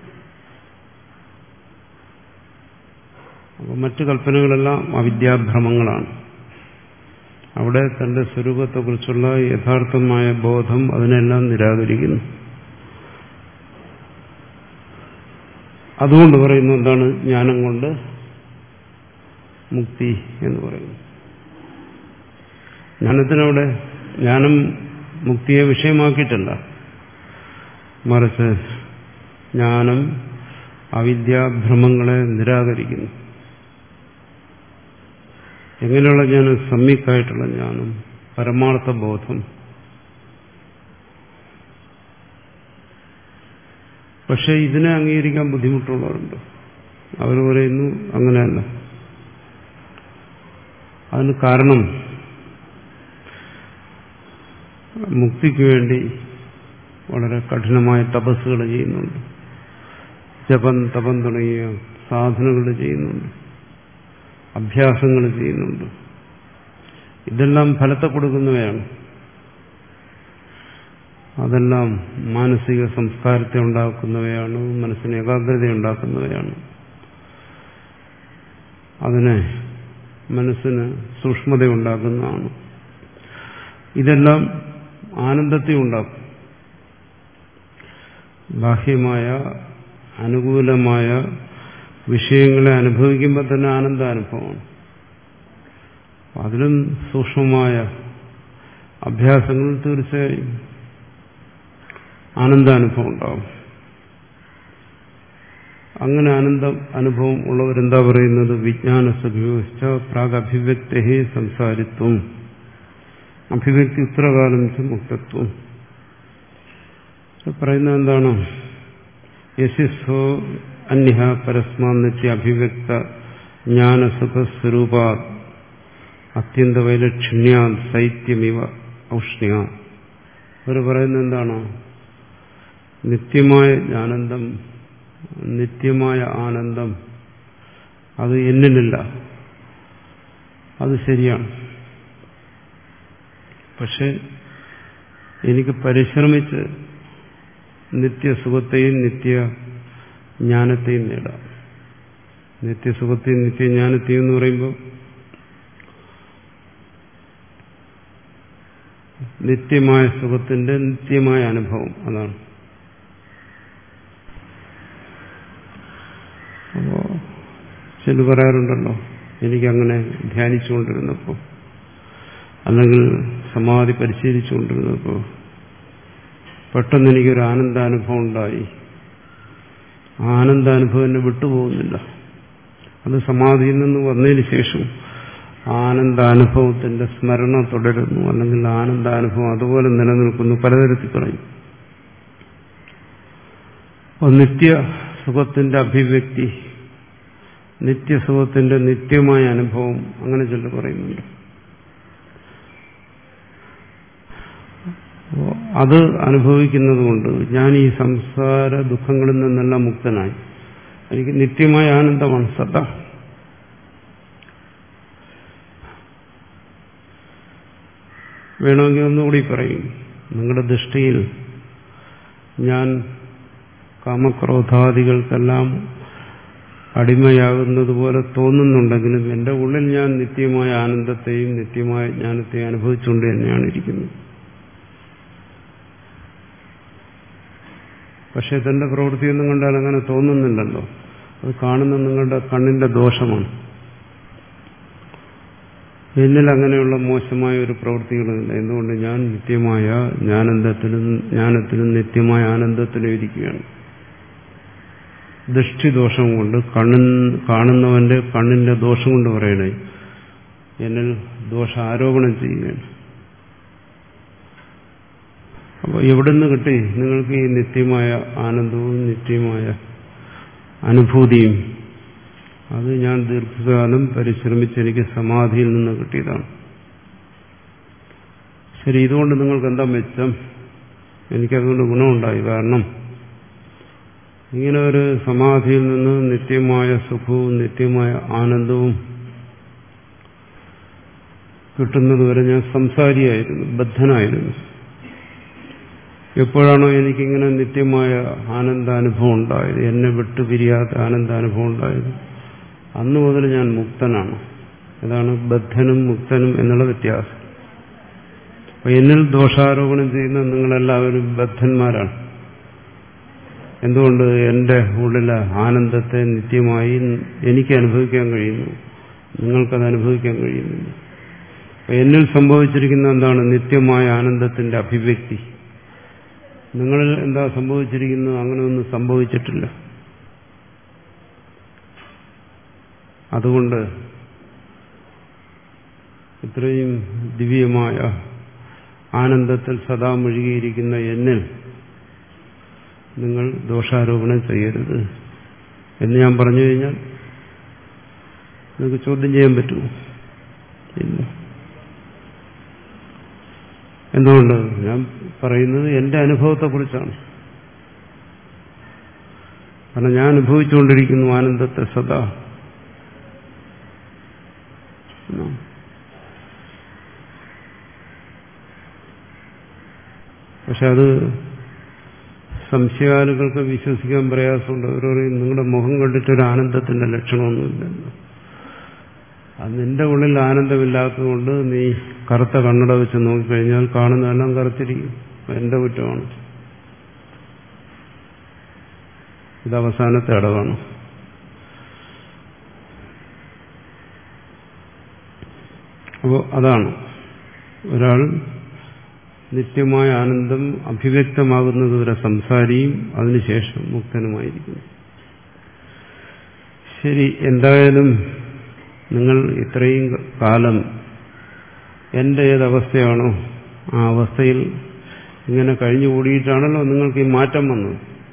Speaker 1: അപ്പോൾ മറ്റു കൽപ്പനകളെല്ലാം അവിദ്യാഭ്രമങ്ങളാണ്. അവിടെ തന്റെ സ്വരൂപത്തെക്കുറിച്ചുള്ള യഥാർത്ഥമായ ബോധം അതിനെല്ലാം നിരാകരിക്കുന്നു. അതുകൊണ്ട് പറയുന്നു എന്താണ് ജ്ഞാനം കൊണ്ട് മുക്തി എന്ന് പറയുന്നു. ജ്ഞാനത്തിനവിടെ ജ്ഞാനം മുക്തിയെ വിഷയമാക്കിയിട്ടല്ല, മറിച്ച് ജ്ഞാനം അവിദ്യാഭ്രമങ്ങളെ നിരാകരിക്കുന്നു. എങ്ങനെയുള്ള ജ്ഞാനം? സമ്യക്കായിട്ടുള്ള ജ്ഞാനം, പരമാർത്ഥ ബോധം. പക്ഷെ ഇതിനെ അംഗീകരിക്കാൻ ബുദ്ധിമുട്ടുള്ളവരുണ്ട്. അവർ പറയുന്നു അങ്ങനെയല്ല. അതിന് കാരണം മുക്തിക്ക് വേണ്ടി വളരെ കഠിനമായ തപസ്സുകൾ ചെയ്യുന്നുണ്ട്, ജപം തപം തുടങ്ങിയ സാധനകൾ ചെയ്യുന്നുണ്ട്, അഭ്യാസങ്ങൾ ചെയ്യുന്നുണ്ട്. ഇതെല്ലാം ഫലത്തെ കൊടുക്കുന്നവയാണ്. അതെല്ലാം മാനസിക സംസ്കാരത്തെ ഉണ്ടാക്കുന്നവയാണ്, മനസ്സിന് ഏകാഗ്രത ഉണ്ടാക്കുന്നവയാണ്. അതിനെ മനസ്സിന് സൂക്ഷ്മത ഉണ്ടാക്കുന്നതാണ്. ഇതെല്ലാം ആനന്ദത്തെ ഉണ്ടാക്കും. ബാഹ്യമായ അനുകൂലമായ വിഷയങ്ങളെ അനുഭവിക്കുമ്പോൾ തന്നെ ആനന്ദാനുഭവമാണ്. അതിലും സൂക്ഷ്മമായ അഭ്യാസങ്ങളിൽ തീർച്ചയായും ആനന്ദാനുഭവം ഉണ്ടാവും. അങ്ങനെ ആനന്ദ അനുഭവം ഉള്ളവരെന്താ പറയുന്നത്? വിജ്ഞാനസഭ്യോശ്ച പ്രാഗഭിവ്യക്തേ സംസാരിത്വം അഭിവ്യക്തി ഉത്തരകാലം ച മുക്തത്വം. പറയുന്നത് എന്താണ്? യശസ്സോ അന്യഃ പരസ്മാൻ നിത്യ അഭിവ്യക്ത ജ്ഞാനസുഖസ്വരൂപ അത്യന്ത വൈലക്ഷിണ്യാ ശൈത്യമിവ ഔഷ്ണ്യ. അവർ പറയുന്നത് എന്താണ്? നിത്യമായ ആനന്ദം, നിത്യമായ ആനന്ദം അത് എന്നിലില്ല. അത് ശരിയാണ്. പക്ഷെ എനിക്ക് പരിശ്രമിച്ച് നിത്യസുഖത്തെയും നിത്യ ജ്ഞാനത്തെയും നേടാം. നിത്യസുഖത്തെയും നിത്യജ്ഞാനത്തെയും എന്ന് പറയുമ്പോൾ നിത്യമായ സുഖത്തിന്റെ നിത്യമായ അനുഭവം, അതാണ്. അപ്പോ ചില പറയാറുണ്ടല്ലോ, എനിക്കങ്ങനെ ധ്യാനിച്ചുകൊണ്ടിരുന്നപ്പോൾ അല്ലെങ്കിൽ സമാധി പരിശീലിച്ചുകൊണ്ടിരുന്നപ്പോൾ പെട്ടെന്ന് എനിക്കൊരു ആനന്ദാനുഭവം ഉണ്ടായി. ആ ആനന്ദാനുഭവം എന്നെ വിട്ടുപോകുന്നില്ല. അത് സമാധിയിൽ നിന്ന് വന്നതിന് ശേഷം ആനന്ദാനുഭവത്തിന്റെ സ്മരണ തുടരുന്നു, അല്ലെങ്കിൽ ആനന്ദാനുഭവം അതുപോലെ നിലനിൽക്കുന്നു. പലതരത്തിൽ പറയും. നിത്യ സുഖത്തിന്റെ അഭിവ്യക്തി, നിത്യസുഖത്തിന്റെ നിത്യമായ അനുഭവം, അങ്ങനെ ചിലർ പറയുന്നുണ്ട്. അത് അനുഭവിക്കുന്നത് കൊണ്ട് ഞാൻ ഈ സംസാര ദുഃഖങ്ങളിൽ നിന്നെല്ലാം മുക്തനായി. എനിക്ക് നിത്യമായ ആനന്ദമാണ് സദ. വേണമെങ്കിൽ ഒന്നുകൂടി പറയും. നിങ്ങളുടെ ദൃഷ്ടിയിൽ ഞാൻ കാമക്രോധാദികൾക്കെല്ലാം അടിമയാകുന്നത് പോലെ തോന്നുന്നുണ്ടെങ്കിലും എന്റെ ഉള്ളിൽ ഞാൻ നിത്യമായ ആനന്ദത്തെയും നിത്യമായ ജ്ഞാനത്തെയും അനുഭവിച്ചുകൊണ്ട് തന്നെയാണ് ഇരിക്കുന്നത്. പക്ഷെ തന്റെ പ്രവൃത്തിയൊന്നും കണ്ടാൽ അങ്ങനെ തോന്നുന്നില്ലല്ലോ. അത് കാണുന്ന നിങ്ങളുടെ കണ്ണിന്റെ ദോഷമാണ്. എന്നിൽ അങ്ങനെയുള്ള മോശമായ ഒരു പ്രവൃത്തികളുമില്ല. എന്തുകൊണ്ട്? ഞാൻ നിത്യമായ ജ്ഞാനന്ദത്തിലും ജ്ഞാനത്തിലും നിത്യമായ ആനന്ദത്തിലും ഇരിക്കുകയാണ്. ദൃഷ്ടിദോഷം കൊണ്ട് കണ്ണിൻ കാണുന്നവന്റെ കണ്ണിന്റെ ദോഷം കൊണ്ട് പറയണേ, എന്നിൽ ദോഷാരോപണം ചെയ്യുകയാണ്. അപ്പോൾ എവിടുന്ന് കിട്ടി നിങ്ങൾക്ക് ഈ നിത്യമായ ആനന്ദവും നിത്യമായ അനുഭൂതിയും? അത് ഞാൻ ദീർഘകാലം പരിശ്രമിച്ച് എനിക്ക് സമാധിയിൽ നിന്ന് കിട്ടിയതാണ്. ശരി, ഇതുകൊണ്ട് നിങ്ങൾക്ക് എന്താ മെച്ചം? എനിക്കതുകൊണ്ട് ഗുണമുണ്ടായി. കാരണം ഇങ്ങനെ ഒരു സമാധിയിൽ നിന്ന് നിത്യമായ സുഖവും നിത്യമായ ആനന്ദവും കിട്ടുന്നതുവരെ ഞാൻ സംസാരിയായിരുന്നു, ബദ്ധനായിരുന്നു. എപ്പോഴാണോ എനിക്കിങ്ങനെ നിത്യമായ ആനന്ദാനുഭവം ഉണ്ടായത്, എന്നെ വിട്ടുപിരിയാത്ത ആനന്ദാനുഭവം ഉണ്ടായത്, അന്നു മുതൽ ഞാൻ മുക്തനാണ്. അതാണ് ബദ്ധനും മുക്തനും എന്നുള്ള വ്യത്യാസം. അപ്പൊ എന്നിൽ ദോഷാരോപണം ചെയ്യുന്ന നിങ്ങളെല്ലാവരും ബദ്ധന്മാരാണ്. എന്തുകൊണ്ട്? എന്റെ ഉള്ളിലെ ആനന്ദത്തെ നിത്യമായി എനിക്ക് അനുഭവിക്കാൻ കഴിയുന്നു, നിങ്ങൾക്കത് അനുഭവിക്കാൻ കഴിയുന്നില്ല. അപ്പൊ എന്നിൽ സംഭവിച്ചിരിക്കുന്ന എന്താണ്? നിത്യമായ ആനന്ദത്തിന്റെ അഭിവ്യക്തി. നിങ്ങളിൽ എന്താ സംഭവിച്ചിരിക്കുന്നത്? അങ്ങനെയൊന്നും സംഭവിച്ചിട്ടില്ല. അതുകൊണ്ട് ഇത്രയും ദിവ്യമായ ആനന്ദത്തിൽ സദാ മുഴുകിയിരിക്കുന്ന എന്നിൽ നിങ്ങൾ ദോഷാരോപണം ചെയ്യരുത് എന്ന് ഞാൻ പറഞ്ഞു കഴിഞ്ഞാൽ നിങ്ങൾക്ക് ചോദ്യം ചെയ്യാൻ പറ്റുമോ? ഇല്ല. എന്തുകൊണ്ട്? ഞാൻ പറയുന്നത് എന്റെ അനുഭവത്തെക്കുറിച്ചാണ്. കാരണം ഞാൻ അനുഭവിച്ചുകൊണ്ടിരിക്കുന്നു ആനന്ദത്തെ സദാ. പക്ഷെ അത് സംശയാലുകൾക്ക് വിശ്വസിക്കാൻ പ്രയാസമുണ്ട്. അവർ പറയും നിങ്ങളുടെ മുഖം കണ്ടിട്ടൊരു ആനന്ദത്തിന്റെ ലക്ഷണമൊന്നുമില്ലല്ലോ. അത് നിന്റെ ഉള്ളിൽ ആനന്ദമില്ലാത്തതുകൊണ്ട് നീ കറുത്ത കണ്ണട വെച്ച് നോക്കിക്കഴിഞ്ഞാൽ കാണുന്നതെല്ലാം കറുത്തിരിക്കും. എന്റെ കുറ്റമാണ്. ഇത് അവസാനത്തെ അടവാണ്. അപ്പോൾ അതാണ് ഒരാൾ നിത്യമായ ആനന്ദം അഭിവ്യക്തമാകുന്നതുവരെ സംസാരിയും അതിനുശേഷം മുക്തനുമായിരിക്കുന്നു. ശരി, എന്തായാലും നിങ്ങൾ ഇത്രയും കാലം എന്റെ ഏതവസ്ഥയാണോ ആ അവസ്ഥയിൽ ഇങ്ങനെ കഴിഞ്ഞുകൂടിയിട്ടാണല്ലോ നിങ്ങൾക്ക് ഈ മാറ്റം വന്നത്.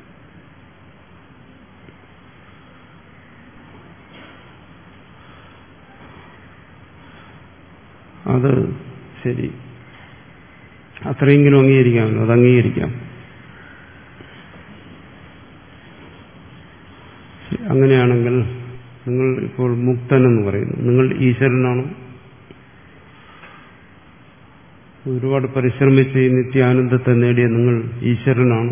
Speaker 1: അത് ശരി, അത്രയെങ്കിലും അംഗീകരിക്കാമല്ലോ. അത് അംഗീകരിക്കാം. അങ്ങനെയാണെങ്കിൽ നിങ്ങൾ ഇപ്പോൾ മുക്തനെന്ന് പറയുന്നു. നിങ്ങൾ ഈശ്വരനാണ്. ഒരുപാട് പരിശ്രമിച്ച് ഈ നിത്യാനന്ദത്തെ നേടിയ നിങ്ങൾ ഈശ്വരനാണ്.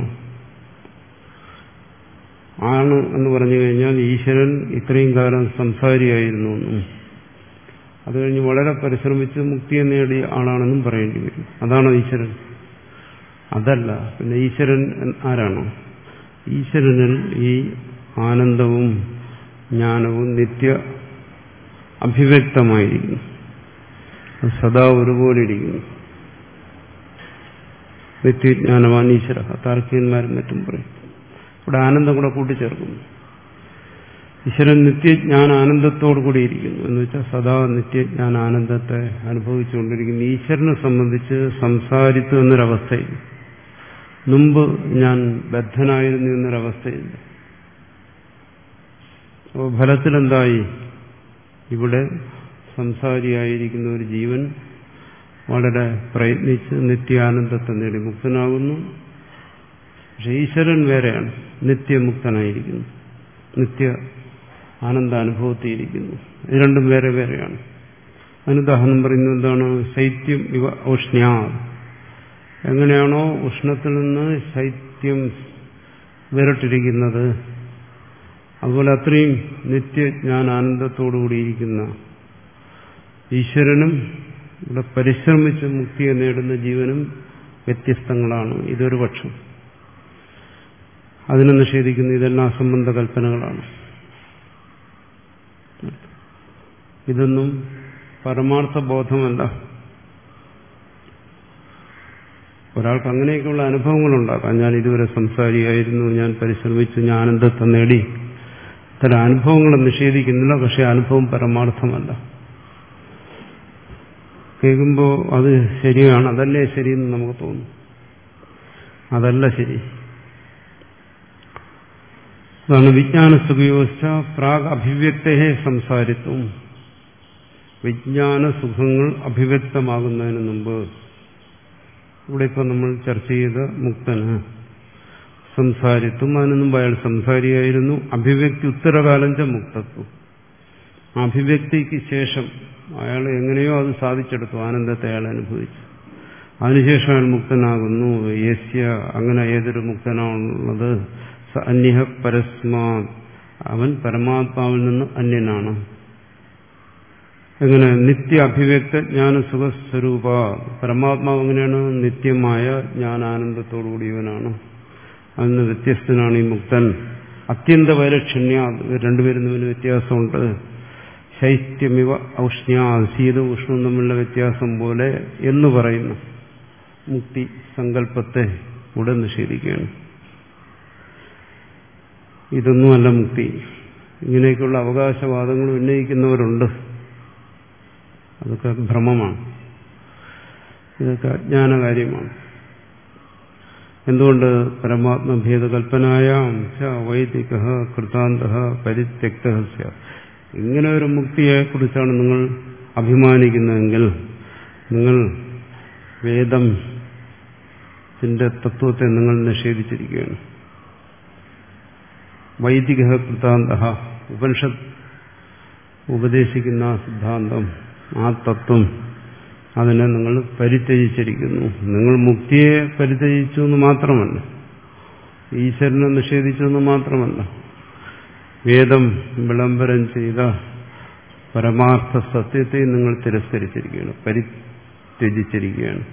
Speaker 1: ആണ് എന്ന് പറഞ്ഞു കഴിഞ്ഞാൽ ഈശ്വരൻ ഇത്രയും കാലം സംസാരിയായിരുന്നു എന്നും അത് കഴിഞ്ഞ് വളരെ പരിശ്രമിച്ച് മുക്തിയെ നേടിയ ആളാണെന്നും പറയേണ്ടി വരും. അതാണോ ഈശ്വരൻ? അതല്ല. പിന്നെ ഈശ്വരൻ ആരാണോ? ഈശ്വരനിൽ ഈ ആനന്ദവും ജ്ഞാനവും നിത്യ അഭിവ്യക്തമായിരിക്കുന്നു. അത് സദാ ഒരുപോലെ ഇരിക്കുന്നു. നിത്യജ്ഞാനവാൻ ഈശ്വര താർക്കികന്മാരും മറ്റും പറയും. ഇവിടെ ആനന്ദം കൂടെ കൂട്ടിച്ചേർക്കുന്നു. ഈശ്വരൻ നിത്യജ്ഞാന ആനന്ദത്തോടു കൂടിയിരിക്കുന്നു എന്ന് വെച്ചാൽ സദാ നിത്യജ്ഞാന ആനന്ദത്തെ അനുഭവിച്ചുകൊണ്ടിരിക്കുന്നു. ഈശ്വരനെ സംബന്ധിച്ച് സംസാരിത്തു എന്നൊരവസ്ഥയിൽ മുമ്പ് ഞാൻ ബദ്ധനായിരുന്നു എന്നൊരവസ്ഥയില്ല. അപ്പോൾ ഫലത്തിലെന്തായി? ഇവിടെ സംസാരിയായിരിക്കുന്ന ഒരു ജീവൻ വളരെ പ്രയത്നിച്ച് നിത്യാനന്ദത്തെ നേടി മുക്തനാകുന്നു. പക്ഷെ ഈശ്വരൻ വേറെയാണ്, നിത്യമുക്തനായിരിക്കുന്നു, നിത്യ ആനന്ദാനുഭവത്തിയിരിക്കുന്നു. ഇത് രണ്ടും വേറെ വേറെയാണ്. അതിനുദാഹരണം പറയുന്നത് എന്താണ്? ശൈത്യം ഇവ ഔഷ്ണ്യാ. എങ്ങനെയാണോ ഉഷ്ണത്തിൽ നിന്ന് ശൈത്യം വേറിട്ടിരിക്കുന്നത് അതുപോലെ അത്രയും നിത്യജ്ഞാനാനന്ദത്തോടുകൂടിയിരിക്കുന്ന ഈശ്വരനും ഇവിടെ പരിശ്രമിച്ച് മുക്തിയെ നേടുന്ന ജീവനും വ്യത്യസ്തങ്ങളാണ്. ഇതൊരു പക്ഷം. അതിനെ നിഷേധിക്കുന്ന ഇതെല്ലാം അസംബന്ധ കൽപ്പനകളാണ്. ഇതൊന്നും പരമാർത്ഥ ബോധമല്ല. ഒരാൾക്ക് അങ്ങനെയൊക്കെയുള്ള അനുഭവങ്ങളുണ്ടാക്കാം. ഞാൻ ഇതുവരെ സംസാരിയായിരുന്നു, ഞാൻ പരിശ്രമിച്ചു, ഞാൻ ആനന്ദത്തെ നേടി. ഇത്തരം അനുഭവങ്ങളെ നിഷേധിക്കുന്നില്ല. പക്ഷെ അനുഭവം പരമാർത്ഥമല്ല. കേൾക്കുമ്പോൾ അത് ശരിയാണ്, അതല്ലേ ശരിയെന്ന് നമുക്ക് തോന്നും. അതല്ല ശരി. അതാണ് വിജ്ഞാനസുഖയോച്ച പ്രാഗ് അഭിവ്യക്തയെ സംസാരിത്വം. വിജ്ഞാന സുഖങ്ങൾ അഭിവ്യക്തമാകുന്നതിന് മുമ്പ്, ഇവിടെ ഇപ്പം നമ്മൾ ചർച്ച ചെയ്ത മുക്തന് സംസാരിത്വം, അതിനു മുമ്പ് അയാൾ സംസാരിയായിരുന്നു. അഭിവ്യക്തി ഉത്തരകാലം ച മുക്തത്വം. അഭിവ്യക്തിക്ക് ശേഷം അയാൾ എങ്ങനെയോ അത് സാധിച്ചെടുത്തു, ആനന്ദത്തെ അയാൾ അനുഭവിച്ചു. അതിനുശേഷം അയാൾ മുക്തനാകുന്നു. യസ്യ, അങ്ങനെ ഏതൊരു മുക്തനാണുള്ളത്? സ അന്യഃ പരസ്മാ, അവൻ പരമാത്മാവിൽ നിന്ന് അന്യനാണ്. എങ്ങനെ? നിത്യ അഭിവ്യക്ത ജ്ഞാന സുഖസ്വരൂപ. പരമാത്മാവ് എങ്ങനെയാണ്? നിത്യമായ ജ്ഞാനാനന്ദത്തോടുകൂടിയവനാണ്. അതിന് വ്യത്യസ്തനാണ് ഈ മുക്തൻ. അത്യന്ത വൈലക്ഷണ്യ, രണ്ടുപേരും തമ്മിൽ വ്യത്യാസമുണ്ട്. ശൈത്യമിവ ഔഷ്ണ്യ, ശീതവും ഉഷ്ണവും തമ്മിലുള്ള വ്യത്യാസം പോലെ എന്ന് പറയുന്ന മുക്തി സങ്കല്പത്തെ ഉടൻ നിഷേധിക്കുകയാണ്. ഇതൊന്നുമല്ല മുക്തി. ഇങ്ങനെയൊക്കെയുള്ള അവകാശവാദങ്ങൾ ഉന്നയിക്കുന്നവരുണ്ട്. അതൊക്കെ ഭ്രമമാണ്. ഇതൊക്കെ അജ്ഞാന കാര്യമാണ്. എന്തുകൊണ്ട്? പരമാത്മഭേദകൽപ്പനായാം ച വൈദിക കൃതാന്ത പരിത്യക്ത. ഇങ്ങനെ ഒരു മുക്തിയെക്കുറിച്ചാണ് നിങ്ങൾ അഭിമാനിക്കുന്നതെങ്കിൽ നിങ്ങൾ വേദത്തിന്റെ തത്വത്തെ നിങ്ങൾ നിഷേധിച്ചിരിക്കുകയാണ്. വൈദിക കൃതാന്ത, ഉപനിഷത്ത് ഉപദേശിക്കുന്ന ആ സിദ്ധാന്തം, ആ തത്വം, അതിനെ നിങ്ങൾ പരിത്യജിച്ചിരിക്കുന്നു. നിങ്ങൾ മുക്തിയെ പരിത്യജിച്ചു എന്ന് മാത്രമല്ല, ഈശ്വരനെ നിഷേധിച്ചു എന്ന് മാത്രമല്ല, വേദം വിളംബരം ചെയ്ത പരമാർത്ഥ സത്യത്തെ നിങ്ങൾ തിരസ്കരിച്ചിരിക്കുകയാണ്, പരിത്യജിച്ചിരിക്കുകയാണ്.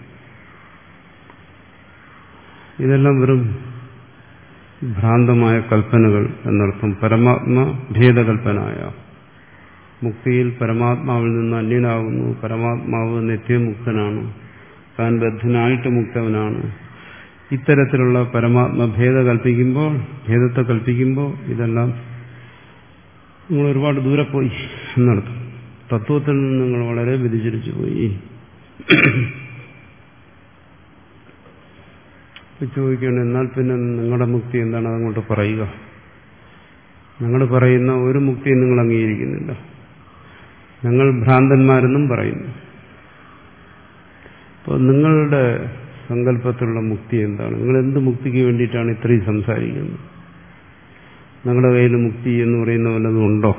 Speaker 1: ഇതെല്ലാം വെറും ഭ്രാന്തമായ കൽപ്പനകൾ എന്നർത്ഥം. പരമാത്മ ഭേദകൽപ്പനായ മുക്തിയിൽ പരമാത്മാവിൽ നിന്ന് അന്യനാകുന്നു, പരമാത്മാവ് നിത്യമുക്തനാണ്, താൻ ബദ്ധനായിട്ട് മുക്തവനാണ്. ഇത്തരത്തിലുള്ള പരമാത്മഭേദ കൽപ്പിക്കുമ്പോൾ, ഭേദത്തെ കൽപ്പിക്കുമ്പോൾ ഇതെല്ലാം നിങ്ങൾ ഒരുപാട് ദൂരെ പോയി എന്നർത്ഥം. തത്വത്തിൽ നിന്ന് നിങ്ങൾ വളരെ വ്യതിചലിച്ചു പോയി. ചോദിക്കുകയാണ്, എന്നാൽ പിന്നെ നിങ്ങളുടെ മുക്തി എന്താണ്? അതങ്ങോട്ട് പറയുക. നിങ്ങൾ പറയുന്ന ഒരു മുക്തിയും നിങ്ങൾ അംഗീകരിക്കുന്നില്ല. ഞങ്ങൾ ഭ്രാന്തന്മാരെന്നും പറയുന്നു. അപ്പോൾ നിങ്ങളുടെ സങ്കല്പത്തിലുള്ള മുക്തി എന്താണ്? നിങ്ങൾ എന്ത് മുക്തിക്ക് വേണ്ടിയിട്ടാണ് ഇത്രയും സംസാരിക്കുന്നത്? നിങ്ങളുടെ കയ്യിൽ മുക്തി എന്ന് പറയുന്ന വല്ലതും ഉണ്ടോ?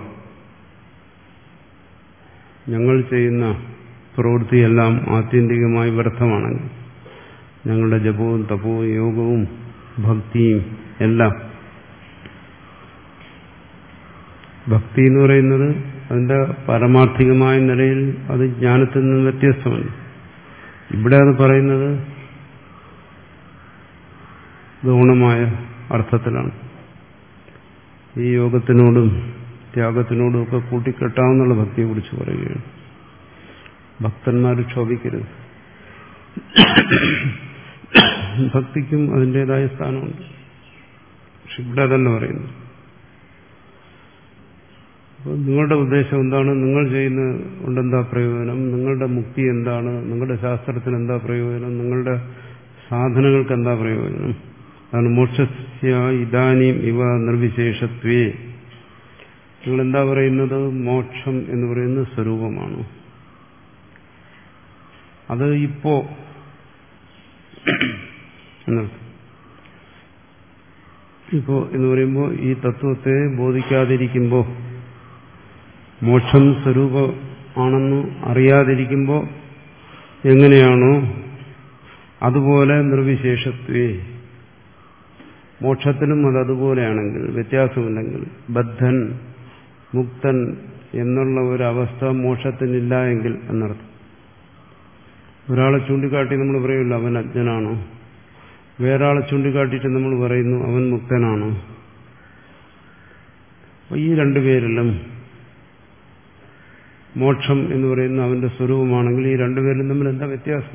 Speaker 1: ഞങ്ങൾ ചെയ്യുന്ന പ്രവൃത്തിയെല്ലാം ആത്യന്തികമായി വ്യർത്ഥമാണെങ്കിൽ, ഞങ്ങളുടെ ജപവും തപവും യോഗവും ഭക്തിയും എല്ലാം, ഭക്തി എന്ന് പറയുന്നത് അതിന്റെ പാരമാർത്ഥികമായ നിലയിൽ അത് ജ്ഞാനത്തിൽ നിന്ന് വ്യത്യസ്തമല്ല. ഇവിടെ അത് പറയുന്നത് ഗൗണമായ അർത്ഥത്തിലാണ്. ഈ യോഗത്തിനോടും ത്യാഗത്തിനോടും ഒക്കെ കൂട്ടിക്കെട്ടാവുന്നുള്ള ഭക്തിയെക്കുറിച്ച് പറയുകയാണ്. ഭക്തന്മാർ ക്ഷോഭിക്കരുത്. ഭക്തിക്കും അതിൻ്റെതായ സ്ഥാനമുണ്ട്. പക്ഷെ ഇവിടെ അതല്ല പറയുന്നു. അപ്പോൾ നിങ്ങളുടെ ഉദ്ദേശം എന്താണ്? നിങ്ങൾ ചെയ്യുന്ന കൊണ്ടെന്താ പ്രയോജനം? നിങ്ങളുടെ മുക്തി എന്താണ്? നിങ്ങളുടെ ശാസ്ത്രത്തിന് എന്താ പ്രയോജനം? നിങ്ങളുടെ സാധനങ്ങൾക്ക് എന്താ പ്രയോജനം? അതാണ് മോക്ഷസ്യ ഇദാനീം ഇവ നിർവിശേഷത്വേ. നിങ്ങളെന്താ പറയുന്നത്? മോക്ഷം എന്ന് പറയുന്നത് സ്വരൂപമാണ്. അത് ഇപ്പോ ഇപ്പോ എന്ന് പറയുമ്പോൾ ഈ തത്വത്തെ ബോധിക്കാതിരിക്കുമ്പോൾ, മോക്ഷം സ്വരൂപമാണെന്ന് അറിയാതിരിക്കുമ്പോൾ എങ്ങനെയാണോ അതുപോലെ നിർവിശേഷത്വേ, മോക്ഷത്തിനും അത് അതുപോലെയാണെങ്കിൽ, വ്യത്യാസമില്ലെങ്കിൽ, ബദ്ധൻ മുക്തൻ എന്നുള്ള ഒരവസ്ഥ മോക്ഷത്തിനില്ല എങ്കിൽ എന്നർത്ഥം. ഒരാളെ ചൂണ്ടിക്കാട്ടി നമ്മൾ പറയില്ല അവൻ അജ്ഞനാണോ, വേറൊരാളെ ചൂണ്ടിക്കാട്ടിയിട്ട് നമ്മൾ പറയുന്നു അവൻ മുക്തനാണോ. അപ്പോൾ ഈ രണ്ടുപേരിലും മോക്ഷം എന്ന് പറയുന്ന അവന്റെ സ്വരൂപമാണെങ്കിൽ ഈ രണ്ടുപേരിലും തമ്മിൽ എന്താ വ്യത്യാസം?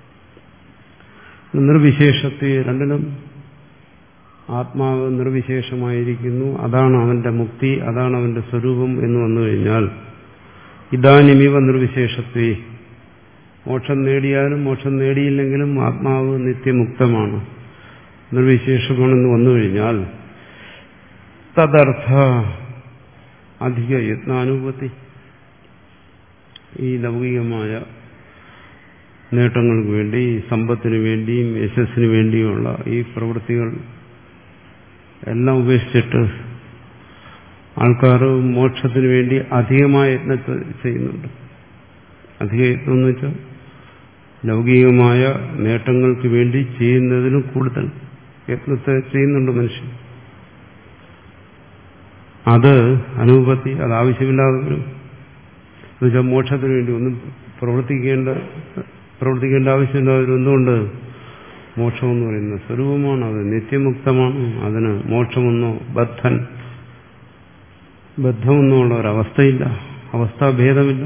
Speaker 1: നിർവിശേഷത്വ, രണ്ടിനും ആത്മാവ് നിർവിശേഷമായിരിക്കുന്നു, അതാണ് അവന്റെ മുക്തി, അതാണ് അവന്റെ സ്വരൂപം എന്ന് വന്നു കഴിഞ്ഞാൽ ഇദാനിമിവ നിർവിശേഷത്വേ, മോക്ഷം നേടിയാലും മോക്ഷം നേടിയില്ലെങ്കിലും ആത്മാവ് നിത്യമുക്തമാണ്, നിർവിശേഷമാണെന്ന് വന്നു കഴിഞ്ഞാൽ തദർത്ഥ അധിക യത്നാനുഭൂതി, ഈ ലൗകികമായ നേട്ടങ്ങൾക്ക് വേണ്ടി, സമ്പത്തിന് വേണ്ടിയും യശസ്സിന് വേണ്ടിയുമുള്ള ഈ പ്രവൃത്തികൾ എല്ലാം ഉപേക്ഷിച്ചിട്ട് ആൾക്കാർ മോക്ഷത്തിന് വേണ്ടി അധികമായ യത്നത്തെ ചെയ്യുന്നുണ്ട്. അധിക യത്നം എന്ന് വെച്ചാൽ ലൗകികമായ നേട്ടങ്ങൾക്ക് വേണ്ടി ചെയ്യുന്നതിനും കൂടുതൽ യത്നത്തെ ചെയ്യുന്നുണ്ട് മനുഷ്യൻ. അത് അനുപത്തി, അത് ആവശ്യമില്ലാതെ വരും. എന്നുവെച്ചാൽ മോക്ഷത്തിന് വേണ്ടി ഒന്നും പ്രവർത്തിക്കേണ്ട പ്രവർത്തിക്കേണ്ട ആവശ്യമില്ലാതെ വരും. എന്തുകൊണ്ട്? മോക്ഷം എന്ന് പറയുന്ന സ്വരൂപമാണ്, അത് നിത്യമുക്തമാണ്, അതിന് മോക്ഷമൊന്നോ ബദ്ധൻ ബദ്ധമൊന്നോ ഉള്ള ഒരവസ്ഥയില്ല, അവസ്ഥാഭേദമില്ല,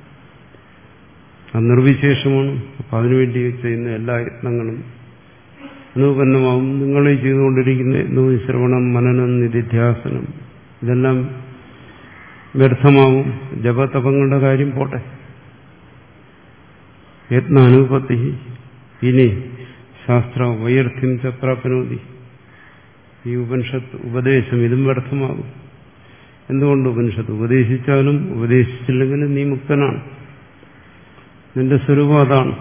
Speaker 1: അത് നിർവിശേഷമാണ്. അപ്പം അതിനുവേണ്ടി ചെയ്യുന്ന എല്ലാ യത്നങ്ങളും അനുപന്നമാവും. നിങ്ങളീ ചെയ്തുകൊണ്ടിരിക്കുന്ന ശ്രവണം, മനനം, നിധിധ്യാസനം ഇതെല്ലാം വ്യർത്ഥമാവും. ജപതപങ്ങളുടെ കാര്യം പോട്ടെ, യത്നാനുപത്തി ഇനി ശാസ്ത്ര വൈയർത്ഥ്യം ച പ്രാപ്നോതി. ഈ ഉപനിഷത്ത് ഉപദേശം ഇതും വ്യർത്ഥമാകും. എന്തുകൊണ്ട്? ഉപനിഷത്ത് ഉപദേശിച്ചാലും ഉപദേശിച്ചില്ലെങ്കിലും നീ മുക്തനാണ്, നിന്റെ സ്വരൂപം അതാണ്.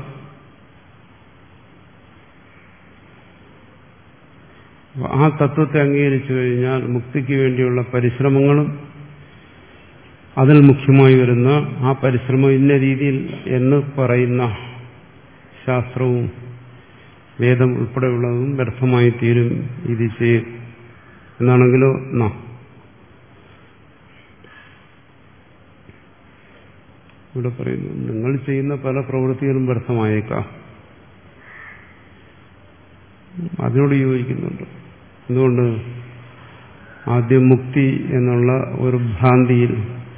Speaker 1: ആ തത്വത്തെ അംഗീകരിച്ചു കഴിഞ്ഞാൽ മുക്തിക്ക് വേണ്ടിയുള്ള പരിശ്രമങ്ങളും അതിൽ മുഖ്യമായി വരുന്ന ആ പരിശ്രമം ഇന്ന രീതിയിൽ എന്ന് പറയുന്ന ശാസ്ത്രവും വേദം ഉൾപ്പെടെയുള്ളതും വ്യർത്ഥമായി തീരും. ഇത് ചെയ്യും എന്നാണെങ്കിലോ എന്നാ ഇവിടെ പറയുന്നു, നിങ്ങൾ ചെയ്യുന്ന പല പ്രവൃത്തികളും വ്യർത്ഥമായേക്കാം. അതിനോട് യോജിക്കുന്നുണ്ട്. എന്തുകൊണ്ട്? ആദ്യം മുക്തി എന്നുള്ള ഒരു ഭ്രാന്തിയിൽ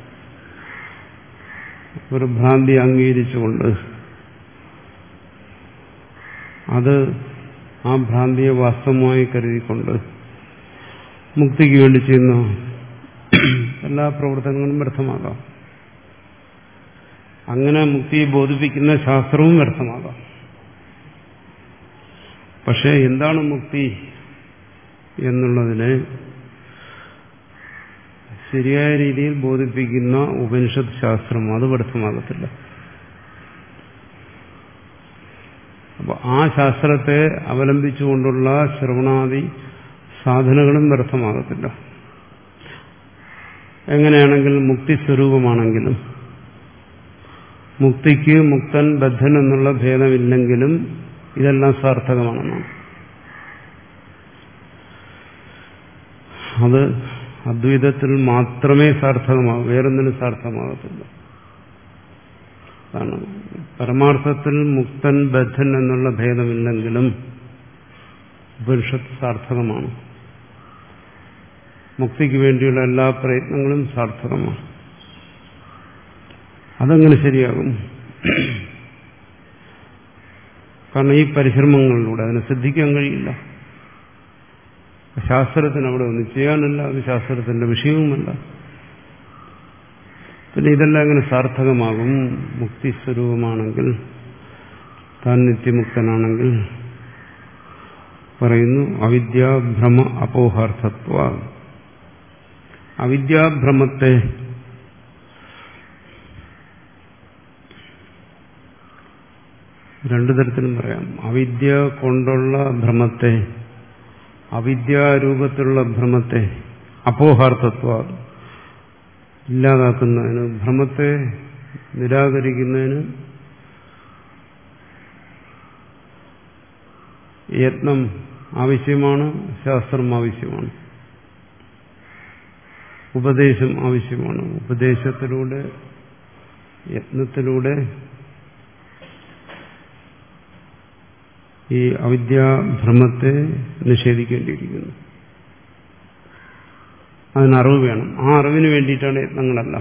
Speaker 1: ഒരു ഭ്രാന്തി അംഗീകരിച്ചുകൊണ്ട് അത് ആ ഭ്രാന്തിയെ വാസ്തവമായി കരുതിക്കൊണ്ട് മുക്തിക്ക് വേണ്ടി ചെയ്യുന്ന എല്ലാ പ്രവർത്തനങ്ങളും വ്യർത്ഥമാകാം. അങ്ങനെ മുക്തിയെ ബോധിപ്പിക്കുന്ന ശാസ്ത്രവും വ്യർത്ഥമാകാം. പക്ഷേ എന്താണ് മുക്തി എന്നുള്ളതിനെ ശരിയായ രീതിയിൽ ബോധിപ്പിക്കുന്ന ഉപനിഷത്ത് ശാസ്ത്രം അത് വ്യർത്ഥമാകത്തില്ല. അപ്പൊ ആ ശാസ്ത്രത്തെ അവലംബിച്ചുകൊണ്ടുള്ള ശ്രവണാദി സാധനങ്ങളും വ്യർത്ഥമാകത്തില്ല. എങ്ങനെയാണെങ്കിൽ മുക്തി സ്വരൂപമാണെങ്കിലും മുക്തിക്ക് മുക്തൻ ബദ്ധൻ എന്നുള്ള ഭേദമില്ലെങ്കിലും ഇതെല്ലാം സാർത്ഥകമാണെന്നാണ്. അത് അദ്വൈതത്തിൽ മാത്രമേ സാർത്ഥകമാകൂ, വേറൊന്നിനും സാർത്ഥകമാകത്തില്ല. അതാണ് പരമാർത്ഥത്തിൽ മുക്തൻ ബദ്ധൻ എന്നുള്ള ഭേദമില്ലെങ്കിലും ഉപനിഷത്ത് സാർത്ഥകമാണ്. മുക്തിക്ക് വേണ്ടിയുള്ള എല്ലാ പ്രയത്നങ്ങളും സാർത്ഥകമാണ്. അതെങ്ങനെ ശരിയാകും? കാരണം ഈ പരിശ്രമങ്ങളിലൂടെ അതിനെ ശ്രദ്ധിക്കാൻ കഴിയില്ല. ശാസ്ത്രത്തിന് അവിടെ ഒന്നും ചെയ്യാനല്ല, അത് ശാസ്ത്രത്തിന്റെ വിഷയവുമല്ല. പിന്നെ ഇതെല്ലാം എങ്ങനെ സാർത്ഥകമാകും? മുക്തി സ്വരൂപമാണെങ്കിൽ, താൻ നിത്യമുക്തനാണെങ്കിൽ പറയുന്നു അവിദ്യാഭ്രമ അപോഹാർത്ഥത്വ. അവിദ്യാഭ്രമത്തെ രണ്ടു തരത്തിലും പറയാം. അവിദ്യ കൊണ്ടുള്ള ഭ്രമത്തെ, അവിദ്യാരൂപത്തിലുള്ള ഭ്രമത്തെ അപോഹാർത്ഥത്വ ഇല്ലാതാക്കുന്നതിന്, ഭ്രമത്തെ നിരാകരിക്കുന്നതിന് യത്നം ആവശ്യമാണ്, ശാസ്ത്രം ആവശ്യമാണ്, ഉപദേശം ആവശ്യമാണ്. ഉപദേശത്തിലൂടെ, യത്നത്തിലൂടെ ഈ അവിദ്യാഭ്രമത്തെ നിഷേധിക്കേണ്ടിയിരിക്കുന്നു. അതിനറിവ് വേണം. ആ അറിവിന് വേണ്ടിയിട്ടാണ് യത്നങ്ങളല്ല.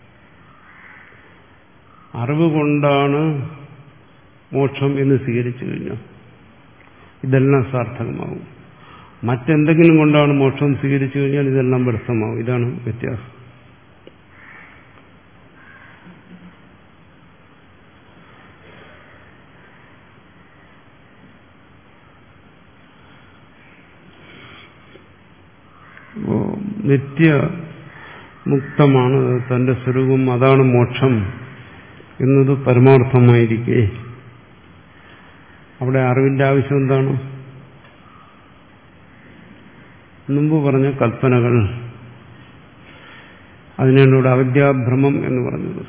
Speaker 1: അറിവ് കൊണ്ടാണ് മോക്ഷം എന്ന് സ്വീകരിച്ചു കഴിഞ്ഞാൽ ഇതെല്ലാം സാർത്ഥകമാകും. മറ്റെന്തെങ്കിലും കൊണ്ടാണ് മോക്ഷം സ്വീകരിച്ചു കഴിഞ്ഞാൽ ഇതെല്ലാം വ്യർത്ഥമാകും. ഇതാണ് വ്യത്യാസം. നിത്യ മുക്തമാണ് തന്റെ സ്വരൂപം, അതാണ് മോക്ഷം എന്നത് പരമാർത്ഥമായിരിക്കെ അവിടെ അറിവിന്റെ ആവശ്യം എന്താണ്? മുമ്പ് പറഞ്ഞ കൽപ്പനകൾ, അതിനാണ് ഇവിടെ അവിദ്യാഭ്രമം എന്ന് പറഞ്ഞത്.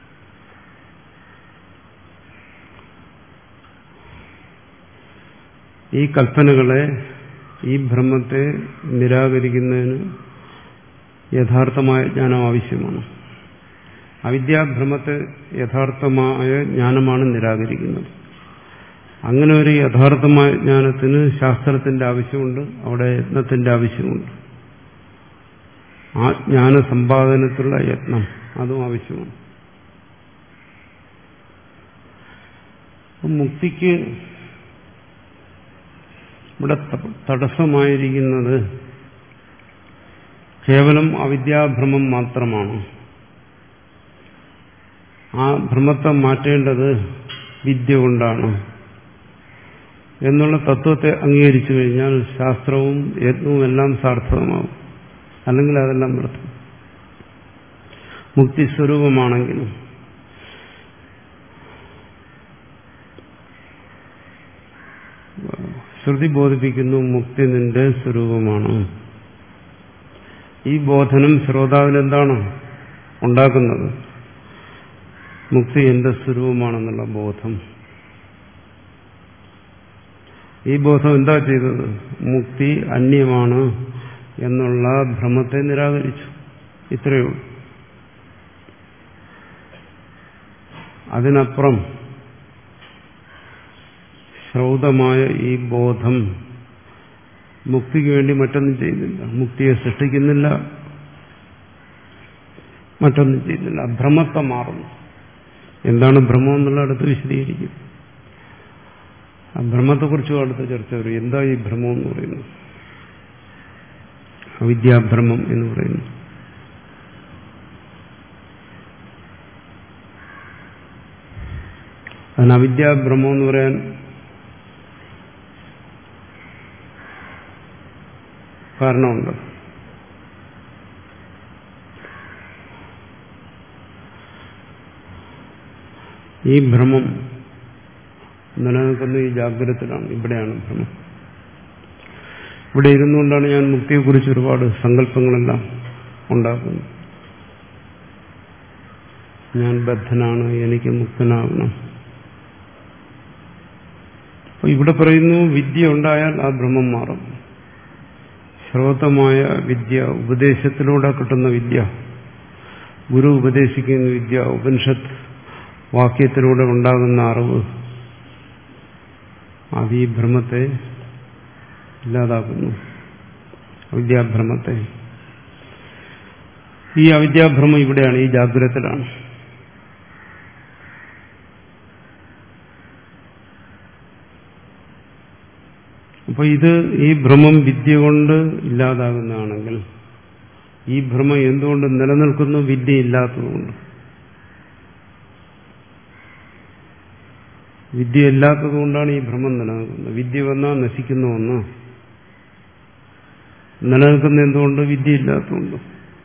Speaker 1: ഈ കൽപ്പനകളെ, ഈ ഭ്രമത്തെ നിരാകരിക്കുന്നതിന് യഥാർത്ഥമായ ജ്ഞാനം ആവശ്യമാണ്. അവിദ്യാഭ്രമത്തെ യഥാർത്ഥമായ ജ്ഞാനമാണ് നിരാകരിക്കുന്നത്. അങ്ങനെ ഒരു യഥാർത്ഥമായ ജ്ഞാനത്തിന് ശാസ്ത്രത്തിന്റെ ആവശ്യമുണ്ട്, അവിടെ യത്നത്തിന്റെ ആവശ്യമുണ്ട്. ആ ജ്ഞാന സമ്പാദനത്തിലുള്ള യത്നം അതും ആവശ്യമാണ്. മുക്തിക്ക് ഇവിടെ തടസ്സമായിരിക്കുന്നത് കേവലം അവിദ്യാഭ്രമം മാത്രമാണ്. ആ ഭ്രമത്തെ മാറ്റേണ്ടത് വിദ്യ കൊണ്ടാണ് എന്നുള്ള തത്വത്തെ അംഗീകരിച്ചു കഴിഞ്ഞാൽ ശാസ്ത്രവും യത്നവും എല്ലാം സാർത്ഥകമാവും. അല്ലെങ്കിൽ അതെല്ലാം വ്യർത്ഥം. മുക്തി സ്വരൂപമാണെങ്കിലും ശ്രുതി ബോധിപ്പിക്കുന്നു മുക്തി നിന്റെ സ്വരൂപമാണ്. ഈ ബോധനം ശ്രോതാവിൽ എന്താണ് ഉണ്ടാക്കുന്നത്? മുക്തി എന്റെ സ്വരൂപമാണെന്നുള്ള ബോധം. ഈ ബോധം എന്താ ചെയ്തത്? മുക്തി അന്യമാണ് എന്നുള്ള ഭ്രമത്തെ നിരാകരിച്ചു. ഇത്രയേ ഉള്ളൂ. അതിനപ്പുറം ശ്രൗതമായ ഈ ബോധം മുക്തിക്ക് വേണ്ടി മറ്റൊന്നും ചെയ്യുന്നില്ല. മുക്തിയെ സൃഷ്ടിക്കുന്നില്ല, മറ്റൊന്നും ചെയ്യുന്നില്ല. ഭ്രമത്തെ മാറുന്നു. എന്താണ് ഭ്രമം എന്നുള്ള അടുത്ത് വിശദീകരിക്കും. ആ ഭ്രമത്തെക്കുറിച്ചും അടുത്ത ചർച്ച വരും. എന്താ ഈ ഭ്രമം എന്ന് പറയുന്നത്? അവിദ്യാഭ്രമം എന്ന് പറയുന്നു. അതിന് അവിദ്യാഭ്രമം എന്ന് പറയാൻ കാരണമുണ്ട്. ഈ ഭ്രമം നിലനിൽക്കുന്ന ഈ ജാഗ്രതത്തിലാണ്. ഇവിടെയാണ് ഭ്രമം. ഇവിടെ ഇരുന്നുകൊണ്ടാണ് ഞാൻ മുക്തിയെക്കുറിച്ച് ഒരുപാട് സങ്കല്പങ്ങളെല്ലാം ഉണ്ടാക്കുന്നത്. ഞാൻ ബദ്ധനാണ്, എനിക്ക് മുക്തനാകണം. അപ്പൊ ഇവിടെ പറയുന്നു വിദ്യ ഉണ്ടായാൽ ആ ഭ്രമം മാറും. ശ്രോതമായ വിദ്യ, ഉപദേശത്തിലൂടെ കിട്ടുന്ന വിദ്യ, ഗുരു ഉപദേശിക്കുന്ന വിദ്യ, ഉപനിഷത്ത് വാക്യത്തിലൂടെ ഉണ്ടാകുന്ന അറിവ്, അത് ഈ ഭ്രമത്തെ ഇല്ലാതാക്കുന്നു. അവിദ്യാഭ്രമത്തെ. ഈ അവിദ്യാഭ്രമം ഇവിടെയാണ്, ഈ ജാഗ്രതത്തിലാണ്. അപ്പൊ ഇത് ഈ ഭ്രമം വിദ്യ കൊണ്ട് ഇല്ലാതാകുന്നതാണെങ്കിൽ ഈ ഭ്രമം എന്തുകൊണ്ട് നിലനിൽക്കുന്നു? വിദ്യ ഇല്ലാത്തതുകൊണ്ട്. വിദ്യ ഇല്ലാത്തതുകൊണ്ടാണ് ഈ ഭ്രമം നിലനിൽക്കുന്നത്. വിദ്യ വന്നാൽ നശിക്കുന്ന ഒന്ന് നിലനിൽക്കുന്ന എന്തുകൊണ്ട്? വിദ്യ ഇല്ലാത്തതുകൊണ്ട്.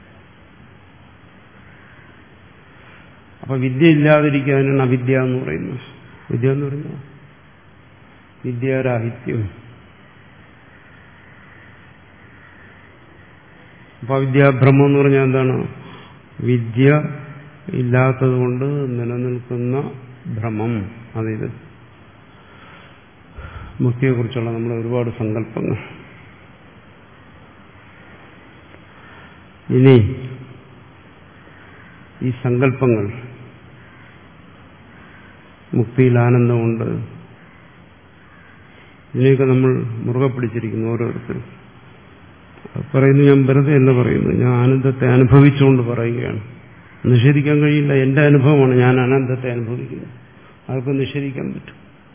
Speaker 1: അപ്പൊ വിദ്യ ഇല്ലാതിരിക്കാനാണ് അവിദ്യ എന്ന് പറയുന്നത്. വിദ്യ എന്ന് പറയുന്നത് വിദ്യാരാഹിത്യം. അപ്പൊ അവിദ്യാഭ്രമം എന്ന് പറഞ്ഞാൽ എന്താണ്? വിദ്യ ഇല്ലാത്തതുകൊണ്ട് നിലനിൽക്കുന്ന ഭ്രമം. അതിത് മുക്തിയെക്കുറിച്ചുള്ള നമ്മളെ ഒരുപാട് സങ്കല്പങ്ങൾ. ഇനി ഈ സങ്കല്പങ്ങൾ, മുക്തിയിൽ ആനന്ദമുണ്ട്, ഇതിനെയൊക്കെ നമ്മൾ മുറുകെ പിടിച്ചിരിക്കുന്നു ഓരോരുത്തരും. പറയുന്നു, ഞാൻ വെറുതെ എന്ന് പറയുന്നു, ഞാൻ ആനന്ദത്തെ അനുഭവിച്ചുകൊണ്ട് പറയുകയാണ്. നിഷേധിക്കാൻ കഴിയില്ല. എന്റെ അനുഭവമാണ്, ഞാൻ ആനന്ദത്തെ അനുഭവിക്കുന്നത്. അതൊക്കെ നിഷേധിക്കാൻ പറ്റും.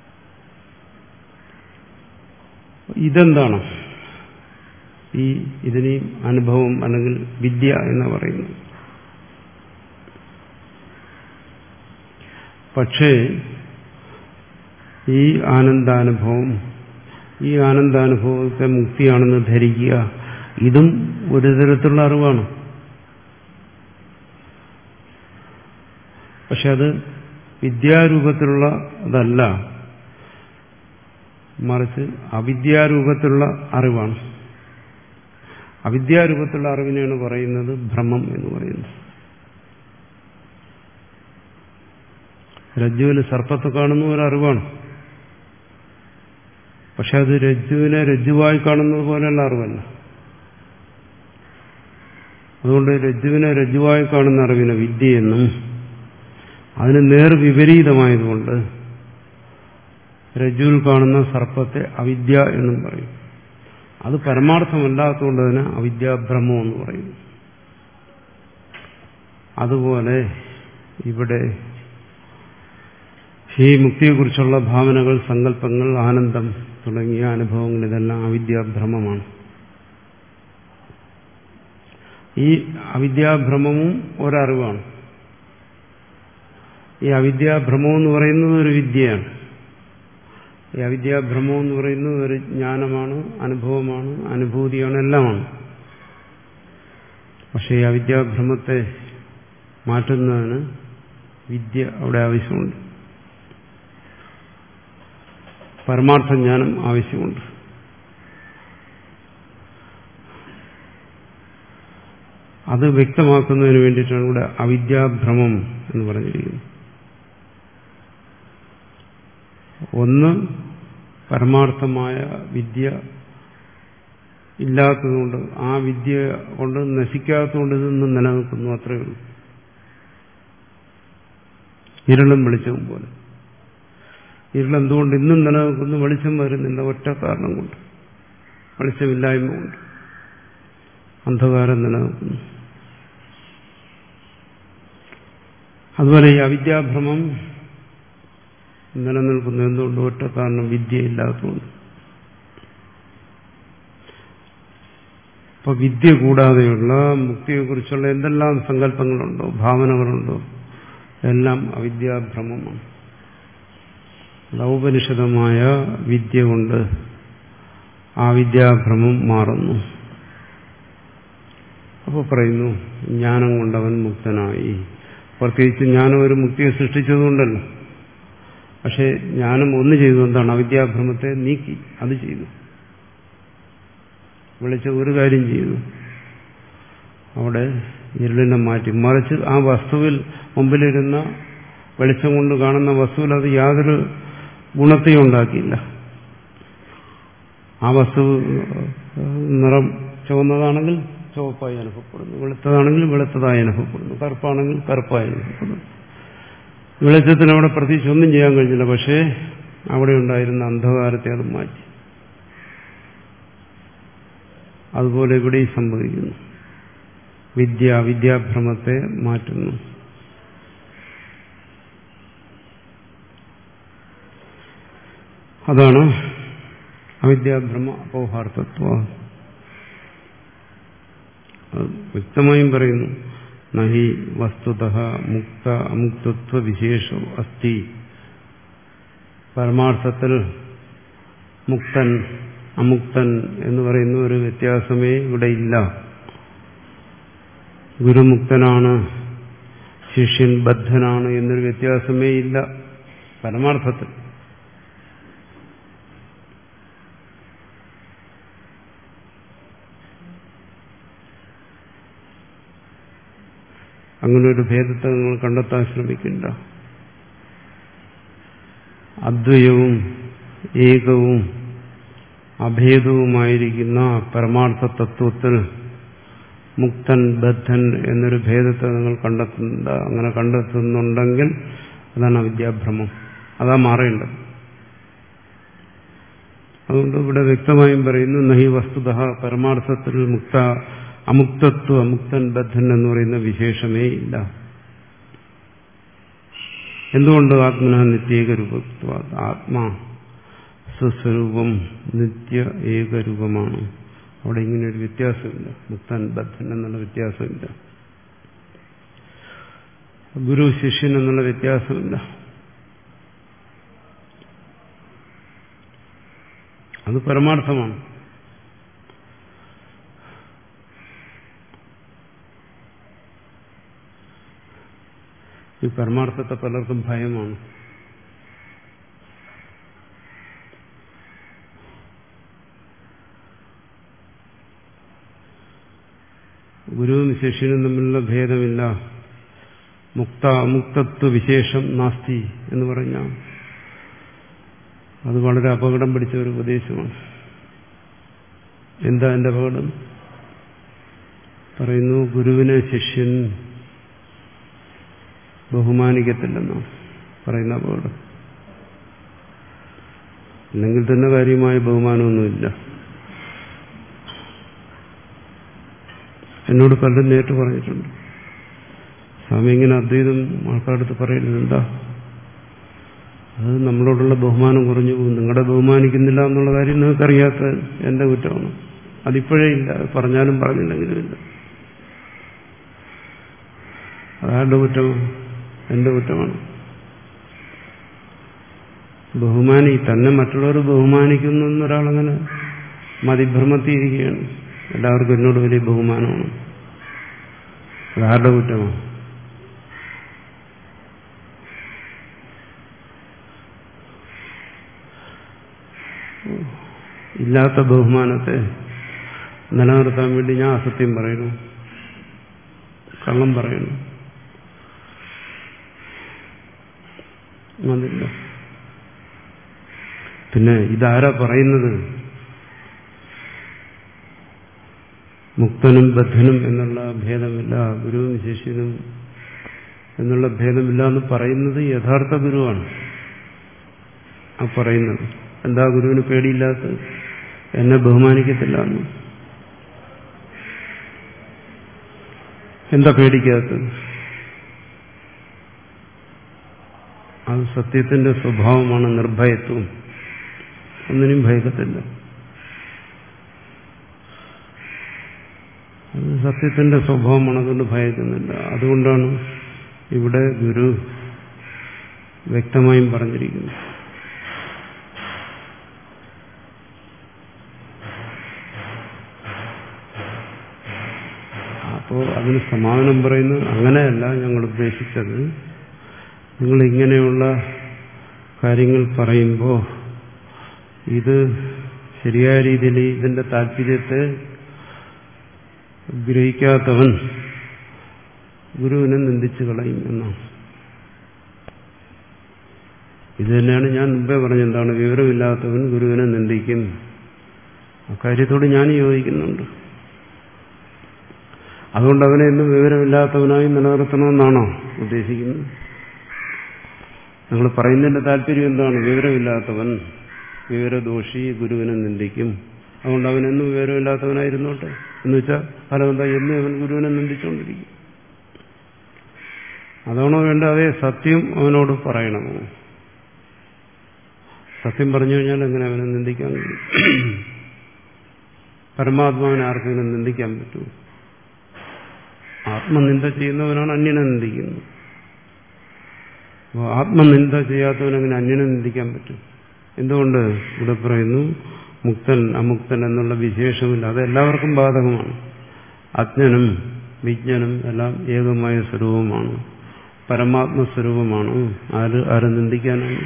Speaker 1: ഇതെന്താണ്? ഈ ഇതിനെയും അനുഭവം അല്ലെങ്കിൽ വിദ്യ എന്ന് പറയുന്നത്. പക്ഷേ ഈ ആനന്ദാനുഭവം, ഈ ആനന്ദാനുഭവത്തെ മുക്തിയാണെന്ന് ധരിക്കുക, ഇതും ഒരു തരത്തിലുള്ള അറിവാണ്. പക്ഷെ അത് വിദ്യാരൂപത്തിലുള്ള അതല്ല, മറിച്ച് അവിദ്യാരൂപത്തിലുള്ള അറിവാണ്. അവിദ്യാരൂപത്തിലുള്ള അറിവിനെയാണ് പറയുന്നത് ഭ്രമം എന്ന് പറയുന്നത്. രജ്ജുവിൽ സർപ്പത്തെ കാണുന്ന ഒരു അറിവാണ്. പക്ഷെ അത് രജ്ജുവിനെ രജ്ജുവായി കാണുന്നത് പോലെയുള്ള അറിവല്ല. അതുകൊണ്ട് രജ്ജുവിനെ രജ്ജുവായി കാണുന്ന അറിവിനെ വിദ്യയെന്നും അതിന് നേർവിപരീതമായതുകൊണ്ട് രജ്ജുവിൽ കാണുന്ന സർപ്പത്തെ അവിദ്യ എന്നും പറയും. അത് പരമാർത്ഥമല്ലാത്തതുകൊണ്ട് തന്നെ അവിദ്യാഭ്രമം എന്ന് പറയും. അതുപോലെ ഇവിടെ ഈ മുക്തിയെക്കുറിച്ചുള്ള ഭാവനകൾ, സങ്കല്പങ്ങൾ, ആനന്ദം തുടങ്ങിയ അനുഭവങ്ങൾ, ഇതെല്ലാം അവിദ്യാഭ്രമമാണ്. ഈ അവിദ്യാഭ്രമവും ഒരറിവാണ്. ഈ അവിദ്യാഭ്രമം എന്ന് പറയുന്നത് ഒരു വിദ്യയാണ്. ഈ അവിദ്യാഭ്രമം എന്ന് പറയുന്നത് ഒരു ജ്ഞാനമാണ്, അനുഭവമാണ്, അനുഭൂതിയാണ്, എല്ലാമാണ്. പക്ഷെ ഈ അവിദ്യാഭ്രമത്തെ മാറ്റുന്നതിന് വിദ്യ അവിടെ ആവശ്യമുണ്ട്, പരമാർത്ഥ ജ്ഞാനം ആവശ്യമുണ്ട്. അത് വ്യക്തമാക്കുന്നതിന് വേണ്ടിയിട്ടാണ് ഇവിടെ അവിദ്യാഭ്രമം എന്ന് പറഞ്ഞിരിക്കുന്നത്. ഒന്ന്, പരമാർത്ഥമായ വിദ്യ ഇല്ലാത്തതുകൊണ്ട്, ആ വിദ്യ കൊണ്ട് നശിക്കാത്തതുകൊണ്ട് ഇതൊന്നും നിലനിൽക്കുന്നു, അത്രയേ ഉള്ളൂ. ഇരുളും വെളിച്ചവും പോലെ. ഇരുളെന്തുകൊണ്ട് ഇന്നും നിലനിൽക്കുന്നു? വെളിച്ചം വരുന്നില്ല, ഒറ്റ കാരണം കൊണ്ട്, വെളിച്ചമില്ലായ്മ കൊണ്ട് അന്ധകാരം നിലനിൽക്കുന്നു. അതുപോലെ ഈ അവിദ്യാഭ്രമം നിലനിൽക്കുന്നു എന്തുകൊണ്ട്? ഒറ്റ കാരണം, വിദ്യയില്ലാത്തതുകൊണ്ട്. അപ്പൊ വിദ്യ കൂടാതെയുള്ള മുക്തിയെക്കുറിച്ചുള്ള എന്തെല്ലാം സങ്കല്പങ്ങളുണ്ടോ, ഭാവനകളുണ്ടോ, എല്ലാം അവിദ്യാഭ്രമമാണ്. ഔപനിഷദമായ വിദ്യ കൊണ്ട് ആ വിദ്യാഭ്രമം മാറുന്നു. അപ്പോൾ പറയുന്നു, ജ്ഞാനം കൊണ്ടവൻ മുക്തനായി. പ്രത്യേകിച്ച് ജ്ഞാനം ഒരു മുക്തിയെ സൃഷ്ടിച്ചതുകൊണ്ടല്ല, പക്ഷെ ജ്ഞാനം ഒന്ന് ചെയ്തു, എന്താണ്? അവിദ്യാഭ്രമത്തെ നീക്കി, അത് ചെയ്തു. വിളിച്ച ഒരു കാര്യം ചെയ്തു, അവിടെ ഇരുളിനെ മാറ്റി. മറിച്ച് ആ വസ്തുവിൽ മുമ്പിലിരുന്ന വെളിച്ചം കൊണ്ട് കാണുന്ന വസ്തുവിൽ അത് യാതൊരു ഗുണത്തെയും ഉണ്ടാക്കിയില്ല. ആ വസ്തു നിറം ചുവന്നതാണെങ്കിൽ ചുവപ്പായി അനുഭവപ്പെടുന്നു, വെളുത്തതാണെങ്കിൽ വെളുത്തതായി അനുഭവപ്പെടുന്നു, കറുപ്പാണെങ്കിൽ കറുപ്പായി അനുഭവപ്പെടുന്നു. വെളിച്ചത്തിന് അവിടെ പ്രത്യേകിച്ച് ഒന്നും ചെയ്യാൻ കഴിഞ്ഞില്ല, പക്ഷേ അവിടെ ഉണ്ടായിരുന്ന അന്ധകാരത്തെ അത് മാറ്റി. അതുപോലെ ഇവിടെയും സംഭവിക്കുന്നു. വിദ്യ വിദ്യാഭ്രമത്തെ മാറ്റുന്നു. അതാണ് അവിദ്യാഭ്രമ അപൗഹാർത്തത്വം. വ്യക്തമായും പറയുന്നു, നഹി വസ്തുതഃ മുക്ത അമുക്തത്വ വിശേഷോ അസ്തി. പരമാർത്ഥത്തിൽ മുക്തൻ അമുക്തൻ എന്ന് പറയുന്ന ഒരു വ്യത്യാസമേ ഇവിടെ ഇല്ല. ഗുരുമുക്തനാണ്, ശിഷ്യൻ ബദ്ധനാണ് എന്നൊരു വ്യത്യാസമേ ഇല്ല പരമാർത്ഥത്തിൽ. അങ്ങനെ ഒരു ഭേദത്തെ നിങ്ങൾ കണ്ടെത്താൻ ശ്രമിക്കണ്ട. അദ്വയവും ഏകവും അഭേദവുമായിരിക്കുന്ന പരമാർത്ഥ തത്വത്തിൽ മുക്തൻ ബദ്ധൻ എന്നൊരു ഭേദത്തെ നിങ്ങൾ കണ്ടെത്തുന്നുണ്ട്. അങ്ങനെ കണ്ടെത്തുന്നുണ്ടെങ്കിൽ അതാണ് അവിദ്യാഭ്രമം, അതാ മാറേണ്ടത്. അതുകൊണ്ട് ഇവിടെ വ്യക്തമായും പറയുന്നു, നഹി വസ്തുതഃ പരമാർത്ഥത്തിൽ മുക്ത അമുക്തത്വ അമുക്തൻ ബദ്ധൻ എന്ന് പറയുന്ന വിശേഷമേ ഇല്ല. എന്തുകൊണ്ട്? ആത്മന നിത്യേകരൂപത്വ. ആത്മാ സ്വസ്വരൂപം നിത്യ ഏകരൂപമാണ്. അവിടെ ഇങ്ങനെയൊരു വ്യത്യാസമില്ല, മുക്തൻ ബദ്ധൻ എന്നുള്ള വ്യത്യാസമില്ല. ഗുരു ശിഷ്യൻ എന്നുള്ള വ്യത്യാസമില്ല. അത് പരമാർത്ഥമാണ്. ഈ പരമാർത്ഥത്തെ പലർക്കും ഭയമാണ്. ഗുരുവും ശിഷ്യനും തമ്മിലുള്ള ഭേദമില്ല, മുക്ത അമുക്തത്വ വിശേഷം നാസ്തി എന്ന് പറഞ്ഞാൽ അത് വളരെ അപകടം പിടിച്ച ഒരു ഉപദേശമാണ്. എന്താ എന്റെ അപകടം? പറയുന്നു, ഗുരുവിനെ ശിഷ്യൻ ബഹുമാനിക്കത്തില്ലെന്നാണ് പറയുന്ന അപകടം. അല്ലെങ്കിൽ തന്നെ കാര്യമായ ബഹുമാനമൊന്നുമില്ല. എന്നോട് പലരും നേരിട്ട് പറഞ്ഞിട്ടുണ്ട്, സ്വാമി ഇങ്ങനെ അദ്വൈതം ആൾക്കാരടുത്ത് പറയുന്നത് എന്താ, അത് നമ്മളോടുള്ള ബഹുമാനം കുറഞ്ഞു പോകും, നിങ്ങളെ ബഹുമാനിക്കുന്നില്ല എന്നുള്ള കാര്യം നിങ്ങൾക്കറിയാത്ത എന്റെ കുറ്റമാണ്. അതിപ്പോഴേ ഇല്ല, പറഞ്ഞാലും പറഞ്ഞില്ലെങ്കിലും ഇല്ല. അതാരുടെ കുറ്റമാണ്? എന്റെ കുറ്റമാണ്. ബഹുമാനി തന്നെ മറ്റുള്ളവർ ബഹുമാനിക്കുന്നു എന്നൊരാളങ്ങനെ മതിഭ്രമത്തിയിരിക്കുകയാണ്. എല്ലാവർക്കും എന്നോട് വലിയ ബഹുമാനമാണ്. അതാരുടെ കുറ്റമാണ്? ഇല്ലാത്ത ബഹുമാനത്തെ നിലനിർത്താൻ വേണ്ടി ഞാൻ അസത്യം പറയുന്നു, കള്ളം പറയുന്നു. അതില്ല. പിന്നെ ഇതാരാ പറയുന്നത്? മുക്തനും ബദ്ധനും എന്നുള്ള ഭേദമില്ല, ഗുരുവും ശിഷ്യനും എന്നുള്ള ഭേദമില്ല എന്ന് പറയുന്നത് യഥാർത്ഥ ഗുരുവാണ്. ആ പറയുന്നത് എന്താ ഗുരുവിന് പേടിയില്ലാത്തത്? എന്നെ ബഹുമാനിക്കത്തില്ല എന്ന്. എന്താ പേടിക്കാത്തത്? അത് സത്യത്തിന്റെ സ്വഭാവമാണ്, നിർഭയത്വം. ഒന്നിനും ഭയക്കത്തില്ല. അത് സത്യത്തിന്റെ സ്വഭാവമാണ്, അതുകൊണ്ട് ഭയക്കുന്നില്ല. അതുകൊണ്ടാണ് ഇവിടെ ഗുരു വ്യക്തമായും പറഞ്ഞിരിക്കുന്നത്. അപ്പോൾ അതിന് സമാധാനം പറയുന്നത് അങ്ങനെയല്ല ഞങ്ങൾ ഉദ്ദേശിച്ചത്. നിങ്ങൾ ഇങ്ങനെയുള്ള കാര്യങ്ങൾ പറയുമ്പോൾ ഇത് ശരിയായ രീതിയിൽ ഇതിന്റെ താല്പര്യത്തെ ഗ്രഹിക്കാത്തവൻ ഗുരുവിനെ നിന്ദിച്ചു കളയും എന്നാണ്. ഇത് തന്നെയാണ് ഞാൻ മുമ്പേ പറഞ്ഞത്. എന്താണ്? വിവരമില്ലാത്തവൻ ഗുരുവിനെ നിന്ദിക്കും. അക്കാര്യത്തോട് ഞാൻ യോജിക്കുന്നുണ്ട്. അതുകൊണ്ട് അവനെ എന്നും വിവരമില്ലാത്തവനായി നിലനിർത്തണമെന്നാണോ ഉദ്ദേശിക്കുന്നത്? നിങ്ങൾ പറയുന്നതിന്റെ താല്പര്യം എന്താണ്? വിവരമില്ലാത്തവൻ, വിവരദോഷി ഗുരുവിനെ നിന്ദിക്കും. അതുകൊണ്ട് അവനെന്നും വിവരമില്ലാത്തവനായിരുന്നോട്ടെ എന്ന് വെച്ചാൽ ഫലം എന്താ? എന്നും അവൻ ഗുരുവിനെ നിന്ദിച്ചുകൊണ്ടിരിക്കും. അതാണോ വേണ്ട? അതേ സത്യം അവനോട് പറയണമോ? സത്യം പറഞ്ഞു കഴിഞ്ഞാൽ എങ്ങനെ അവനെ നിന്ദിക്കാൻ കഴിയും? പരമാത്മാവിനെ ആർക്കെങ്കിലും നിന്ദിക്കാൻ പറ്റുമോ? ആത്മനിന്ദ ചെയ്യുന്നവനാണ് അന്യനെ നിന്ദിക്കുന്നത്. അപ്പോൾ ആത്മനിന്ദ ചെയ്യാത്തവനങ്ങനെ അന്യനെ നിന്ദിക്കാൻ പറ്റും? എന്തുകൊണ്ട്? ഇവിടെ പറയുന്നു മുക്തൻ അമുക്തൻ എന്നുള്ള വിശേഷമില്ല. അത് എല്ലാവർക്കും ബാധകമാണ്. അജ്ഞനും വിജ്ഞനും എല്ലാം ഏകമായ സ്വരൂപമാണ്, പരമാത്മസ്വരൂപമാണ്. ആര് ആരെ നിന്ദിക്കാനാണ്?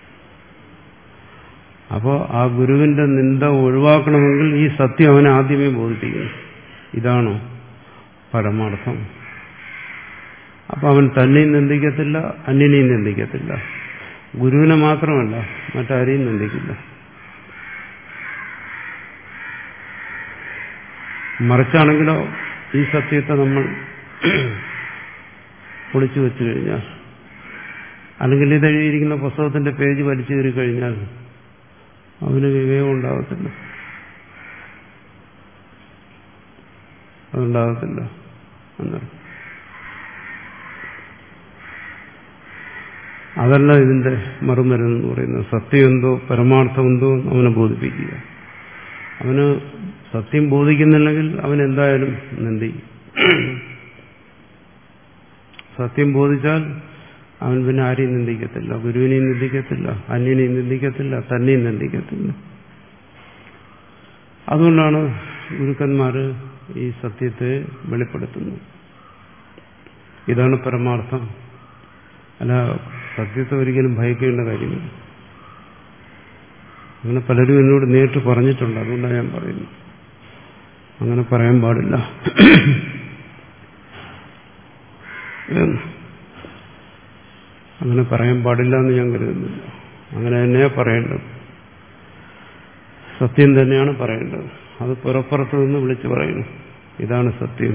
Speaker 1: അപ്പോൾ ആ ഗുരുവിന്റെ നിന്ദ ഒഴിവാക്കണമെങ്കിൽ ഈ സത്യം അവനെ ആദ്യമേ ബോധിപ്പിക്കുന്നു. ഇതാണോ പരമാർത്ഥം? അപ്പൊ അവൻ തന്നെയും നിന്ദിക്കത്തില്ല, അന്യനെയും നിന്ദിക്കത്തില്ല. ഗുരുവിനെ മാത്രമല്ല, മറ്റാരെയും നിന്ദിക്കില്ല. മറിച്ചാണെങ്കിലോ ഈ സത്യത്തെ നമ്മൾ പൊളിച്ചു വെച്ചു കഴിഞ്ഞാൽ, അല്ലെങ്കിൽ ഇതെഴുതിയിരിക്കുന്ന പുസ്തകത്തിന്റെ പേജ് വലിച്ചു കയറി കഴിഞ്ഞാൽ അവന് വിവേകം ഉണ്ടാകത്തില്ല. അതുണ്ടാകത്തില്ല എന്നറിയാം. അതല്ല ഇതിന്റെ മറുമരുന്ന് പറയുന്നത്. സത്യം എന്തോ പരമാർത്ഥമെന്തോ അവനെ ബോധിപ്പിക്കുക. അവന് സത്യം ബോധിക്കുന്നില്ലെങ്കിൽ അവൻ എന്തായാലും നിന്ദിക്കും. സത്യം ബോധിച്ചാൽ അവൻ പിന്നെ ആരെയും നിന്ദിക്കത്തില്ല, ഗുരുവിനെയും നിന്ദിക്കത്തില്ല, അന്യനെയും നിന്ദിക്കത്തില്ല, തന്നെയും നിന്ദിക്കത്തില്ല. അതുകൊണ്ടാണ് ഗുരുക്കന്മാർ ഈ സത്യത്തെ വെളിപ്പെടുത്തുന്നത്. ഇതാണ് പരമാർത്ഥം. അല്ല, സത്യത്തെ ഒരിക്കലും ഭയക്കേണ്ട കാര്യമില്ല. അങ്ങനെ പലരും എന്നോട് നേരിട്ട് പറഞ്ഞിട്ടുണ്ട്. അതുകൊണ്ടാണ് ഞാൻ പറയുന്നത്. അങ്ങനെ പറയാൻ പാടില്ല. അങ്ങനെ പറയാൻ പാടില്ല എന്ന് ഞാൻ കരുതുന്നില്ല. അങ്ങനെ തന്നെയാ പറയേണ്ടത്. സത്യം തന്നെയാണ് പറയേണ്ടത്. അത് പുറപ്പുറത്ത് നിന്ന് വിളിച്ചു പറയുന്നു. ഇതാണ് സത്യം.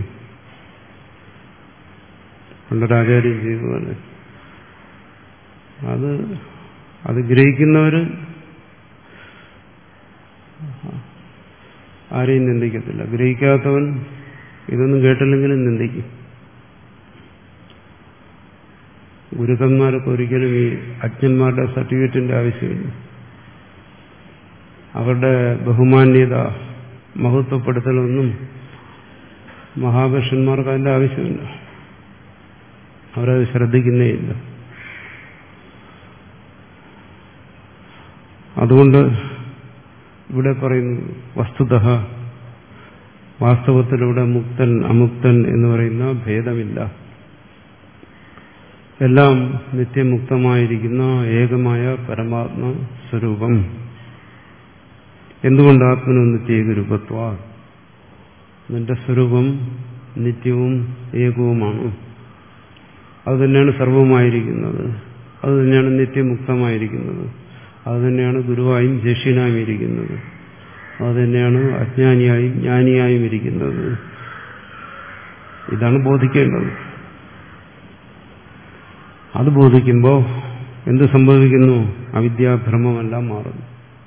Speaker 1: പണ്ടൊരാചാര്യം ചെയ്തതുപോലെ അത് അത് ഗ്രഹിക്കുന്നവർ ആരെയും നിന്ദിക്കത്തില്ല. ഗ്രഹിക്കാത്തവൻ ഇതൊന്നും കേട്ടില്ലെങ്കിലും നിന്ദിക്കും. ഗുരുക്കന്മാർക്ക് ഒരിക്കലും ഈ അജ്ഞന്മാരുടെ സർട്ടിഫിക്കറ്റിന്റെ ആവശ്യമില്ല. അവരുടെ ബഹുമാന്യത മഹത്വപ്പെടുത്തലൊന്നും മഹാപുരുഷന്മാർക്ക് അതിന്റെ ആവശ്യമില്ല. അവരത് ശ്രദ്ധിക്കുന്നേയില്ല. അതുകൊണ്ട് ഇവിടെ പറയുന്നു വസ്തുതഃ വാസ്തവത്തിലൂടെ മുക്തൻ അമുക്തൻ എന്ന് പറയുന്ന ഭേദമില്ല. എല്ലാം നിത്യമുക്തമായിരിക്കുന്ന ഏകമായ പരമാത്മ സ്വരൂപം. എന്തുകൊണ്ട് ആത്മനോ നിത്യേകരൂപത്വ? നിന്റെ സ്വരൂപം നിത്യവും ഏകവുമാണ്. അത് തന്നെയാണ് സർവമായിരിക്കുന്നത്. അത് തന്നെയാണ് നിത്യമുക്തമായിരിക്കുന്നത്. അത് തന്നെയാണ് ഗുരുവായും ശിഷ്യനായും ഇരിക്കുന്നത്. അത് തന്നെയാണ് അജ്ഞാനിയായും ജ്ഞാനിയായും ഇരിക്കുന്നത്. ഇതാണ് ബോധിക്കേണ്ടത്. അത് ബോധിക്കുമ്പോൾ എന്ത് സംഭവിക്കുന്നു? അവിദ്യാഭ്രമമെല്ലാം മാറുന്നു.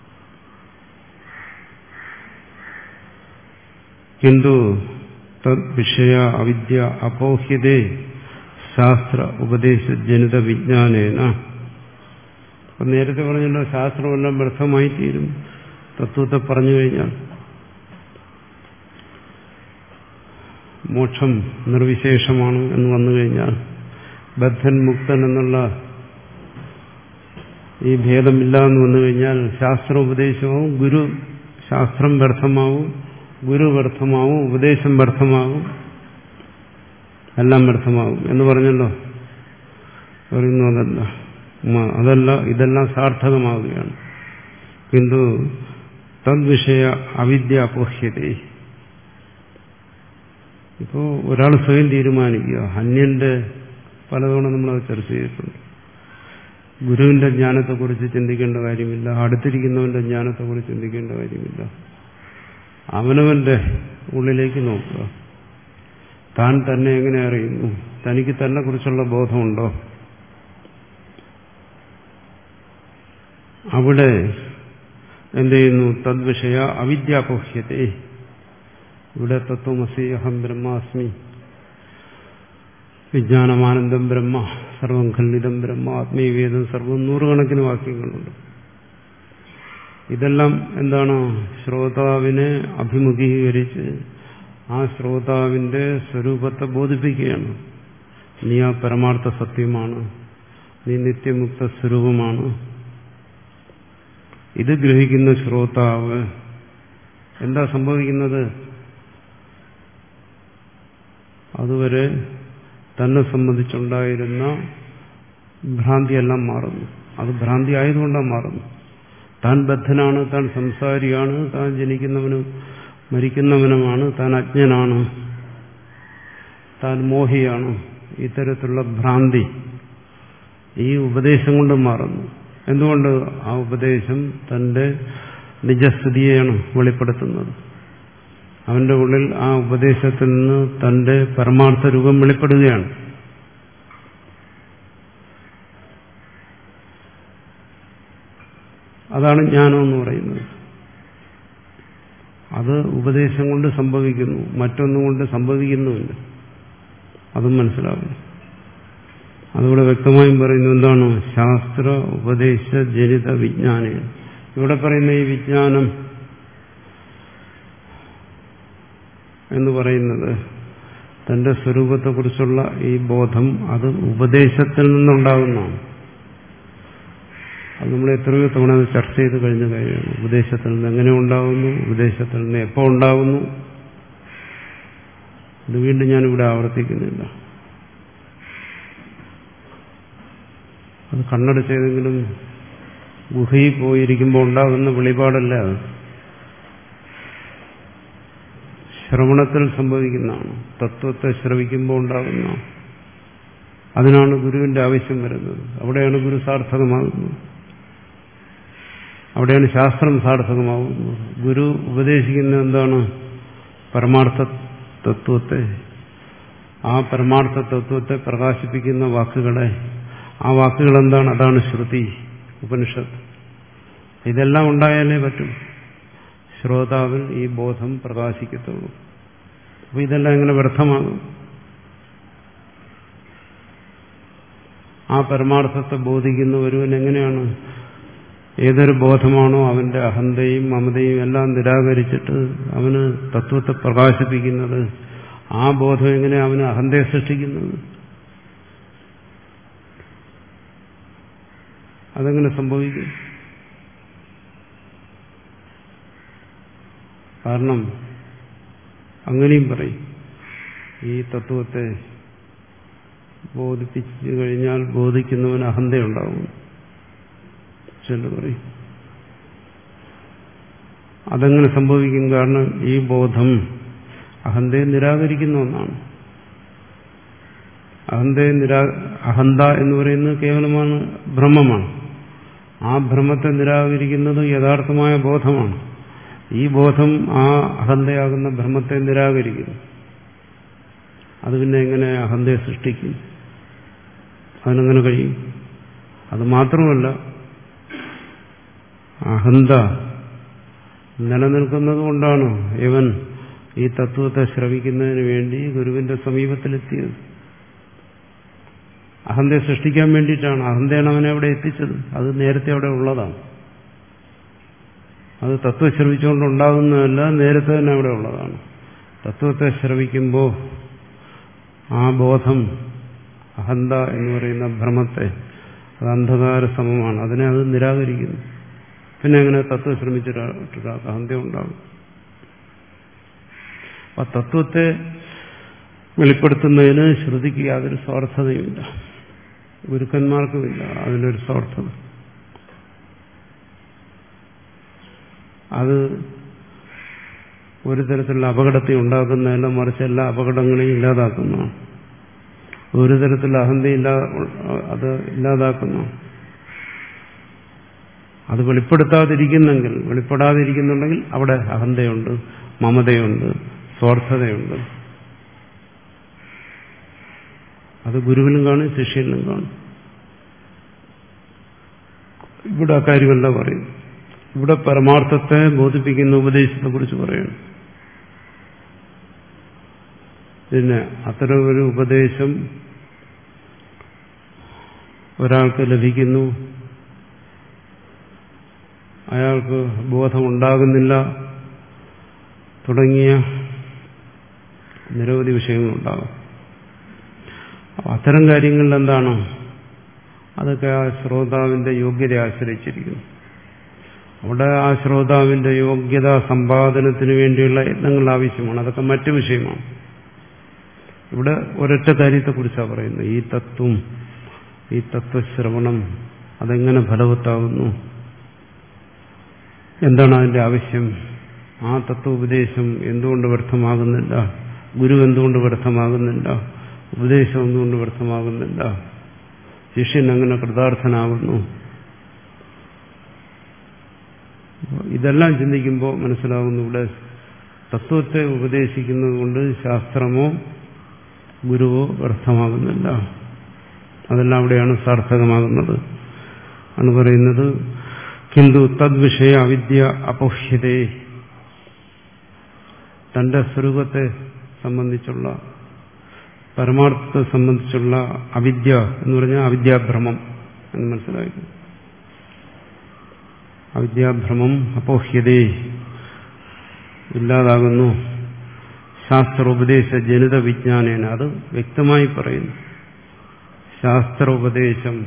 Speaker 1: കിന്തു തദ് വിഷയ അവിദ്യ അപോഹ്യതേ ശാസ്ത്ര ഉപദേശജനിത വിജ്ഞാനേന. അപ്പം നേരത്തെ പറഞ്ഞല്ലോ, ശാസ്ത്രമെല്ലാം വ്യർത്ഥമായി തീരും തത്വത്തെ പറഞ്ഞു കഴിഞ്ഞാൽ. മോക്ഷം നിർവിശേഷമാണ് എന്ന് വന്നു കഴിഞ്ഞാൽ, ബദ്ധൻ മുക്തൻ എന്നുള്ള ഈ ഭേദമില്ല എന്ന് വന്നു കഴിഞ്ഞാൽ ശാസ്ത്ര ഉപദേശമാവും, ഗുരു ശാസ്ത്രം വ്യർത്ഥമാവും, ഗുരു വ്യർത്ഥമാവും, ഉപദേശം വ്യർത്ഥമാവും, എല്ലാം വ്യർത്ഥമാവും എന്ന് പറഞ്ഞല്ലോ. പറയുന്നു അതല്ല അതല്ല ഇതെല്ലാം സാർത്ഥകമാവുകയാണ്. കിന്തു തദ്വിഷയ അവിദ്യ അപോഹ്യതേ. ഇപ്പോ ഒരാൾ സ്വയം തീരുമാനിക്കുക. അന്യന്റെ പലതവണ നമ്മളത് ചർച്ച ചെയ്തിട്ടുണ്ട്. ഗുരുവിന്റെ ജ്ഞാനത്തെക്കുറിച്ച് ചിന്തിക്കേണ്ട കാര്യമില്ല, അടുത്തിരിക്കുന്നവന്റെ ജ്ഞാനത്തെക്കുറിച്ച് ചിന്തിക്കേണ്ട കാര്യമില്ല. അവനവന്റെ ഉള്ളിലേക്ക് നോക്കുക. താൻ തന്നെ എങ്ങനെ അറിയുന്നു? തനിക്ക് തന്നെ കുറിച്ചുള്ള ബോധമുണ്ടോ? അവിടെ എന്ത് ചെയ്യുന്നു? തദ്വിഷയ അവിദ്യാപോഹ്യത്തെ. ഇവിടെ തത്വമസി അഹം ബ്രഹ്മാസ്മി, വിജ്ഞാനമാനന്ദം ബ്രഹ്മ, സർവം ഖണ്ഡിതം ബ്രഹ്മ, ആത്മീയവേദം, സർവം നൂറുകണക്കിന് വാക്യങ്ങളുണ്ട്. ഇതെല്ലാം എന്താണ്? ശ്രോതാവിനെ അഭിമുഖീകരിച്ച് ആ ശ്രോതാവിന്റെ സ്വരൂപത്തെ ബോധിപ്പിക്കുകയാണ്. നീ ആ പരമാർത്ഥ സത്യമാണ്, നീ നിത്യമുക്ത സ്വരൂപമാണ്. ഇത് ഗ്രഹിക്കുന്ന ശ്രോതാവ് എന്താ സംഭവിക്കുന്നത്? അതുവരെ തന്നെ സംബന്ധിച്ചുണ്ടായിരുന്ന ഭ്രാന്തിയെല്ലാം മാറുന്നു. അത് ഭ്രാന്തി ആയതുകൊണ്ടാണ് മാറുന്നു. താൻ ബദ്ധനാണ്, താൻ സംസാരിയാണ്, താൻ ജനിക്കുന്നവനും മരിക്കുന്നവനുമാണ്, താൻ അജ്ഞനാണ്, താൻ മോഹിയാണ്. ഇത്തരത്തിലുള്ള ഭ്രാന്തി ഈ ഉപദേശം കൊണ്ട് മാറുന്നു. എന്തുകൊണ്ട്? ആ ഉപദേശം തന്റെ നിജസ്ഥിതിയെയാണ് വെളിപ്പെടുത്തുന്നത്. അവന്റെ ഉള്ളിൽ ആ ഉപദേശത്തിൽ നിന്ന് തന്റെ പരമാർത്ഥ രൂപം വെളിപ്പെടുകയാണ്. അതാണ് ജ്ഞാനം എന്ന് പറയുന്നത്. അത് ഉപദേശം കൊണ്ട് സംഭവിക്കുന്നു, മറ്റൊന്നും കൊണ്ട് സംഭവിക്കുന്നുമില്ല. അതും മനസ്സിലാകുന്നു. അതുകൂടെ വ്യക്തമായും പറയുന്നു. എന്താണ്? ശാസ്ത്ര ഉപദേശ ജനിത വിജ്ഞാനം. ഇവിടെ പറയുന്ന ഈ വിജ്ഞാനം എന്ന് പറയുന്നത് തന്റെ സ്വരൂപത്തെക്കുറിച്ചുള്ള ഈ ബോധം അത് ഉപദേശത്തിൽ നിന്നുണ്ടാകുന്നതാണ്. അത് നമ്മൾ എത്രയോ തവണ ചർച്ച ചെയ്ത് കഴിഞ്ഞ കാര്യമാണ്. ഉപദേശത്തിൽ നിന്ന് എങ്ങനെ ഉണ്ടാകുന്നു, ഉപദേശത്തിൽ നിന്ന് എപ്പോൾ ഉണ്ടാകുന്നു, ഇത് വീണ്ടും ഞാനിവിടെ ആവർത്തിക്കുന്നില്ല. അത് കണ്ണടച്ചേതെങ്കിലും ഗുഹയിൽ പോയിരിക്കുമ്പോൾ ഉണ്ടാകുന്ന വെളിപാടല്ല. അത് ശ്രവണത്തിൽ സംഭവിക്കുന്നതാണ്. തത്വത്തെ ശ്രവിക്കുമ്പോൾ ഉണ്ടാകുന്ന. അതിനാണ് ഗുരുവിന്റെ ആവശ്യം വരുന്നത്. അവിടെയാണ് ഗുരു സാർത്ഥകമാകുന്നത്. അവിടെയാണ് ശാസ്ത്രം സാർത്ഥകമാകുന്നത്. ഗുരു ഉപദേശിക്കുന്നത് എന്താണ്? പരമാർത്ഥ തത്വത്തെ. ആ പരമാർത്ഥ തത്വത്തെ പ്രകാശിപ്പിക്കുന്ന വാക്കുകളെ. ആ വാക്കുകൾ എന്താണ്? അതാണ് ശ്രുതി, ഉപനിഷത്ത്. ഇതെല്ലാം ഉണ്ടായാലേ പറ്റും ശ്രോതാവിൽ ഈ ബോധം പ്രകാശിക്കത്തുള്ളൂ. അപ്പൊ ഇതെല്ലാം എങ്ങനെ വ്യർത്ഥമാകും? ആ പരമാർത്ഥത്തെ ബോധിക്കുന്ന ഒരുവൻ എങ്ങനെയാണ് ഏതൊരു ബോധമാണോ അവന്റെ അഹന്തയും മമതയും എല്ലാം നിരാകരിച്ചിട്ട് അവന് തത്വത്തെ പ്രകാശിപ്പിക്കുന്നത്, ആ ബോധം എങ്ങനെ അവന് അഹന്തയെ സൃഷ്ടിക്കുന്നത്? അതെങ്ങനെ സംഭവിക്കും? കാരണം അങ്ങനെയും പറയും, ഈ തത്വത്തെ ബോധിപ്പിച്ചു കഴിഞ്ഞാൽ ബോധിക്കുന്നവന് അഹന്തയുണ്ടാവും. ചില പറയും അതെങ്ങനെ സംഭവിക്കും? കാരണം ഈ ബോധം അഹന്തയെ നിരാകരിക്കുന്ന ഒന്നാണ്. അഹന്തയെ നിരാ അഹന്ത എന്ന് പറയുന്നത് കേവലമാണ്, ഭ്രമമാണ്. ആ ഭ്രമത്തെ നിരാകരിക്കുന്നത് യഥാർത്ഥമായ ബോധമാണ്. ഈ ബോധം ആ അഹന്തയാകുന്ന ഭ്രമത്തെ നിരാകരിക്കുന്നു. അത് പിന്നെ എങ്ങനെ അഹന്തയെ സൃഷ്ടിക്കും? അതിനെങ്ങനെ കഴിയും? അത് മാത്രമല്ല, അഹന്ത നിലനിൽക്കുന്നത് കൊണ്ടാണ് ഇവൻ ഈ തത്വത്തെ ശ്രവിക്കുന്നതിന് വേണ്ടി ഗുരുവിന്റെ സമീപത്തിലെത്തിയത്. അഹന്തയെ സൃഷ്ടിക്കാൻ വേണ്ടിയിട്ടാണ്. അഹന്തയാണ് അവനെ അവിടെ എത്തിച്ചത്. അത് നേരത്തെ അവിടെ ഉള്ളതാണ്. അത് തത്വം ശ്രവിച്ചുകൊണ്ടുണ്ടാകുന്നതല്ല, നേരത്തെ തന്നെ അവിടെ ഉള്ളതാണ്. തത്വത്തെ ശ്രവിക്കുമ്പോൾ ആ ബോധം അഹന്ത എന്ന് പറയുന്ന ഭ്രമത്തെ, അത് അന്ധകാര സമമാണ്, അതിനെ അത് നിരാകരിക്കുന്നു. പിന്നെ എങ്ങനെ തത്വം ശ്രമിച്ചിട്ട് അഹന്ത ഉണ്ടാകും? ആ തത്വത്തെ വെളിപ്പെടുത്തുന്നതിന് ശ്രുതിക്ക് യാതൊരു സ്വാർത്ഥതയുമില്ല, ഗുരുക്കന്മാർക്കുമില്ല അതിനൊരു സ്വാർത്ഥത. അത് ഒരു തരത്തിലുള്ള അപകടത്തെ ഉണ്ടാക്കുന്നതല്ല, മറിച്ച് എല്ലാ അപകടങ്ങളെയും ഇല്ലാതാക്കുന്നതാണ്. ഒരു തരത്തിലുള്ള അഹന്തയില്ലാ അത് ഇല്ലാതാക്കുന്നു. അത് വെളിപ്പെടുത്താതിരിക്കുന്നെങ്കിൽ, വെളിപ്പെടാതിരിക്കുന്നുണ്ടെങ്കിൽ അവിടെ അഹന്തയുണ്ട്, മമതയുണ്ട്, സ്വാർത്ഥതയുണ്ട്. അത് ഗുരുവിലും കാണും, ശിഷ്യനിലും കാണും. ഇവിടെ അക്കാര്യമല്ല പറയും. ഇവിടെ പരമാർത്ഥത്തെ ബോധിപ്പിക്കുന്ന ഉപദേശത്തെ കുറിച്ച് പറയുന്നു. പിന്നെ അത്തരമൊരു ഉപദേശം ഒരാൾക്ക് ലഭിക്കുന്നു, അയാൾക്ക് ബോധമുണ്ടാകുന്നില്ല, തുടങ്ങിയ നിരവധി വിഷയങ്ങളുണ്ടാകും. അത്തരം കാര്യങ്ങളിൽ എന്താണ്? അതൊക്കെ ആ ശ്രോതാവിന്റെ യോഗ്യതയെ ആശ്രയിച്ചിരിക്കുന്നു. അവിടെ ആ ശ്രോതാവിന്റെ യോഗ്യതാ സമ്പാദനത്തിന് വേണ്ടിയുള്ള യത്നങ്ങൾ ആവശ്യമാണ്. അതൊക്കെ മറ്റു വിഷയമാണ്. ഇവിടെ ഒരൊറ്റ കാര്യത്തെക്കുറിച്ചാണ് പറയുന്നത്. ഈ തത്വം, ഈ തത്വശ്രവണം അതെങ്ങനെ ഫലവത്താകുന്നു, എന്താണ് അതിന്റെ ആവശ്യം, ആ തത്വോപദേശം എന്തുകൊണ്ട് വ്യർത്ഥമാകുന്നില്ല, ഗുരു എന്തുകൊണ്ട് വ്യർത്ഥമാകുന്നില്ല, ഉപദേശം എന്തുകൊണ്ട് വ്യർത്ഥമാകുന്നില്ല, ശിഷ്യൻ അങ്ങനെ കൃതാർത്ഥനാകുന്നു. ഇതെല്ലാം ചിന്തിക്കുമ്പോൾ മനസ്സിലാകുന്നു, ഇവിടെ തത്വത്തെ ഉപദേശിക്കുന്നത് കൊണ്ട് ശാസ്ത്രമോ ഗുരുവോ വ്യർത്ഥമാകുന്നില്ല. അതെല്ലാം അവിടെയാണ് സാർത്ഥകമാകുന്നത് ആണ് പറയുന്നത്. കിന്തു തദ്വിഷയ അവിദ്യ അപോഹ്യതേ, തന്റെ സ്വരൂപത്തെ സംബന്ധിച്ചുള്ള, പരമാർത്ഥത്തെ സംബന്ധിച്ചുള്ള അവിദ്യ എന്ന് പറഞ്ഞാൽ അവിദ്യാഭ്രമം എന്ന് മനസ്സിലാക്കുന്നു. അവിദ്യാഭ്രമം അപോഹ്യതേ, ഇല്ലാതാകുന്നു. ശാസ്ത്രോപദേശ ജനിത വിജ്ഞാനേന, അത് വ്യക്തമായി പറയുന്നു. ശാസ്ത്രോപദേശം,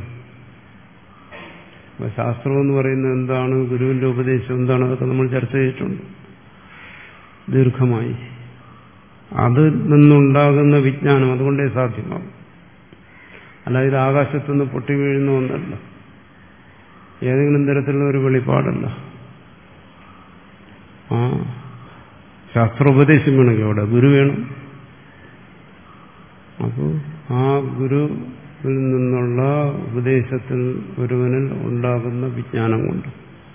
Speaker 1: ശാസ്ത്രം എന്ന് പറയുന്നത് എന്താണ്, ഗുരുവിന്റെ ഉപദേശം എന്താണ്, അതൊക്കെ നമ്മൾ ചർച്ച ചെയ്തിട്ടുണ്ട് ദീർഘമായി. അതിൽ നിന്നുണ്ടാകുന്ന വിജ്ഞാനം അതുകൊണ്ടേ സാധ്യമാകും. അല്ല ഇത് ആകാശത്തുനിന്ന് പൊട്ടി വീഴുന്ന ഒന്നല്ല, ഏതെങ്കിലും തരത്തിലുള്ള ഒരു വെളിപ്പാടല്ല. ആ ശാസ്ത്രോപദേശം വേണമെങ്കിൽ അവിടെ ഗുരു വേണം. അപ്പോൾ ആ ഗുരുവിൽ നിന്നുള്ള ഉപദേശത്തിൽ ഒരുവനിൽ ഉണ്ടാകുന്ന വിജ്ഞാനം കൊണ്ട്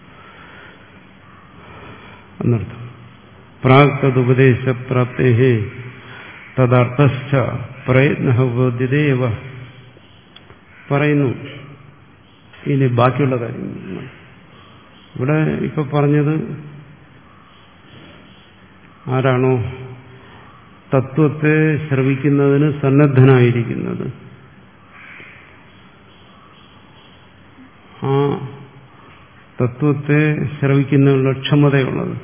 Speaker 1: എന്നർത്ഥം. പ്രാക് തദുപദേശപ്രാപ്തേ തദർത്ഥശ്ച പ്രയത്ന ബോധ്യതേവ പറയുന്നു. ഇനി ബാക്കിയുള്ള കാര്യങ്ങൾ ഇവിടെ ഇപ്പൊ പറഞ്ഞത് ആരാണോ തത്വത്തെ ശ്രവിക്കുന്നതിന് സന്നദ്ധനായിരിക്കുന്നത്, ആ തത്വത്തെ ശ്രവിക്കുന്നതിനുള്ള ക്ഷമതയുള്ളത്,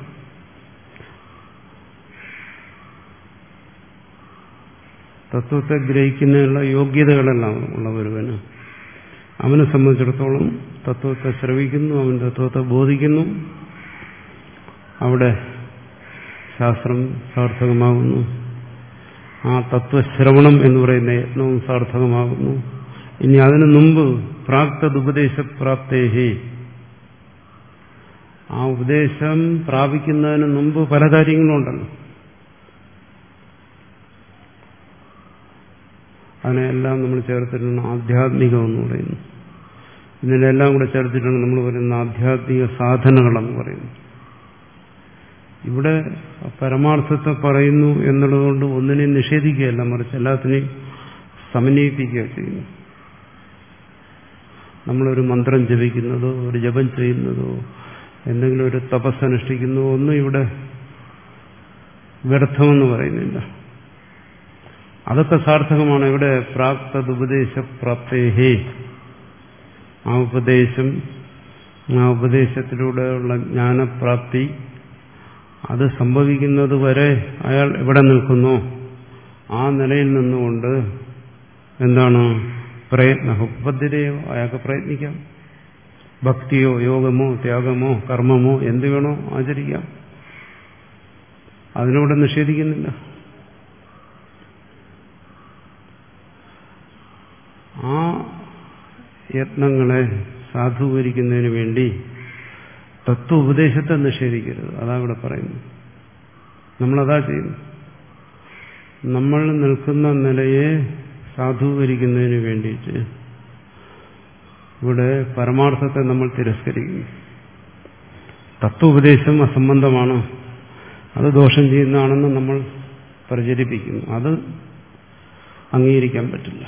Speaker 1: തത്വത്തെ ഗ്രഹിക്കുന്നതിനുള്ള യോഗ്യതകളെല്ലാം ഉള്ള ഒരുവന്, അവനെ സംബന്ധിച്ചിടത്തോളം തത്വത്തെ ശ്രവിക്കുന്നു, അവൻ തത്വത്തെ ബോധിക്കുന്നു. അവിടെ ശാസ്ത്രം സാർത്ഥകമാകുന്നു. ആ തത്വശ്രവണം എന്ന് പറയുന്ന യത്നവും സാർത്ഥകമാകുന്നു. ഇനി അതിനു മുമ്പ് പ്രാക്തദുപദേശപ്രാപ്തേഹി, ആ ഉപദേശം പ്രാപിക്കുന്നതിന് മുമ്പ് പല കാര്യങ്ങളുണ്ടല്ലോ. അതിനെല്ലാം നമ്മൾ ചേർത്തിട്ടാണ് ആധ്യാത്മികം എന്ന് പറയുന്നു. ഇതിനെല്ലാം കൂടെ ചേർത്തിട്ടാണ് നമ്മൾ പറയുന്ന ആധ്യാത്മിക സാധനകളെന്ന് പറയുന്നു. ഇവിടെ പരമാർത്ഥത്തെ പറയുന്നു എന്നുള്ളതുകൊണ്ട് ഒന്നിനെയും നിഷേധിക്കുകയല്ല, മറിച്ച് എല്ലാത്തിനെയും സമന്വയിപ്പിക്കുക ചെയ്യുന്നു. നമ്മളൊരു മന്ത്രം ജപിക്കുന്നതോ ഒരു ജപം ചെയ്യുന്നതോ എന്തെങ്കിലും ഒരു തപസ് അനുഷ്ഠിക്കുന്നതോ ഒന്നും ഇവിടെ വ്യർത്ഥമെന്ന് പറയുന്നില്ല. അതൊക്കെ സാർത്ഥകമാണ്. ഇവിടെ പ്രാപ്തദുപദേശപ്രാപ്തേഹേ, ആ ഉപദേശം, ആ ഉപദേശത്തിലൂടെയുള്ള ജ്ഞാനപ്രാപ്തി അത് സംഭവിക്കുന്നത് വരെ അയാൾ എവിടെ നിൽക്കുന്നോ ആ നിലയിൽ നിന്നുകൊണ്ട് എന്താണ് പ്രയത്ന ഉപദ്രവോ, അയാൾക്ക് പ്രയത്നിക്കാം. ഭക്തിയോ യോഗമോ ത്യാഗമോ കർമ്മമോ എന്ത് വേണോ ആചരിക്കാം. അതിനോട് നിഷേധിക്കുന്നില്ല. ആ യത്നങ്ങളെ സാധൂകരിക്കുന്നതിന് വേണ്ടി തത്വ ഉപദേശത്തെ നിഷേധിക്കരുത്. അതാ ഇവിടെ പറയുന്നത്. നമ്മളതാ ചെയ്യുന്നു. നമ്മൾ നിൽക്കുന്ന നിലയെ സാധൂകരിക്കുന്നതിന് വേണ്ടിയിട്ട് ഇവിടെ പരമാർത്ഥത്തെ നമ്മൾ തിരസ്കരിക്കുന്നു. തത്വോപദേശം അസംബന്ധമാണ്, അത് ദോഷം ചെയ്യുന്നതാണെന്ന് നമ്മൾ പ്രചരിപ്പിക്കുന്നു. അത് അംഗീകരിക്കാൻ പറ്റില്ല.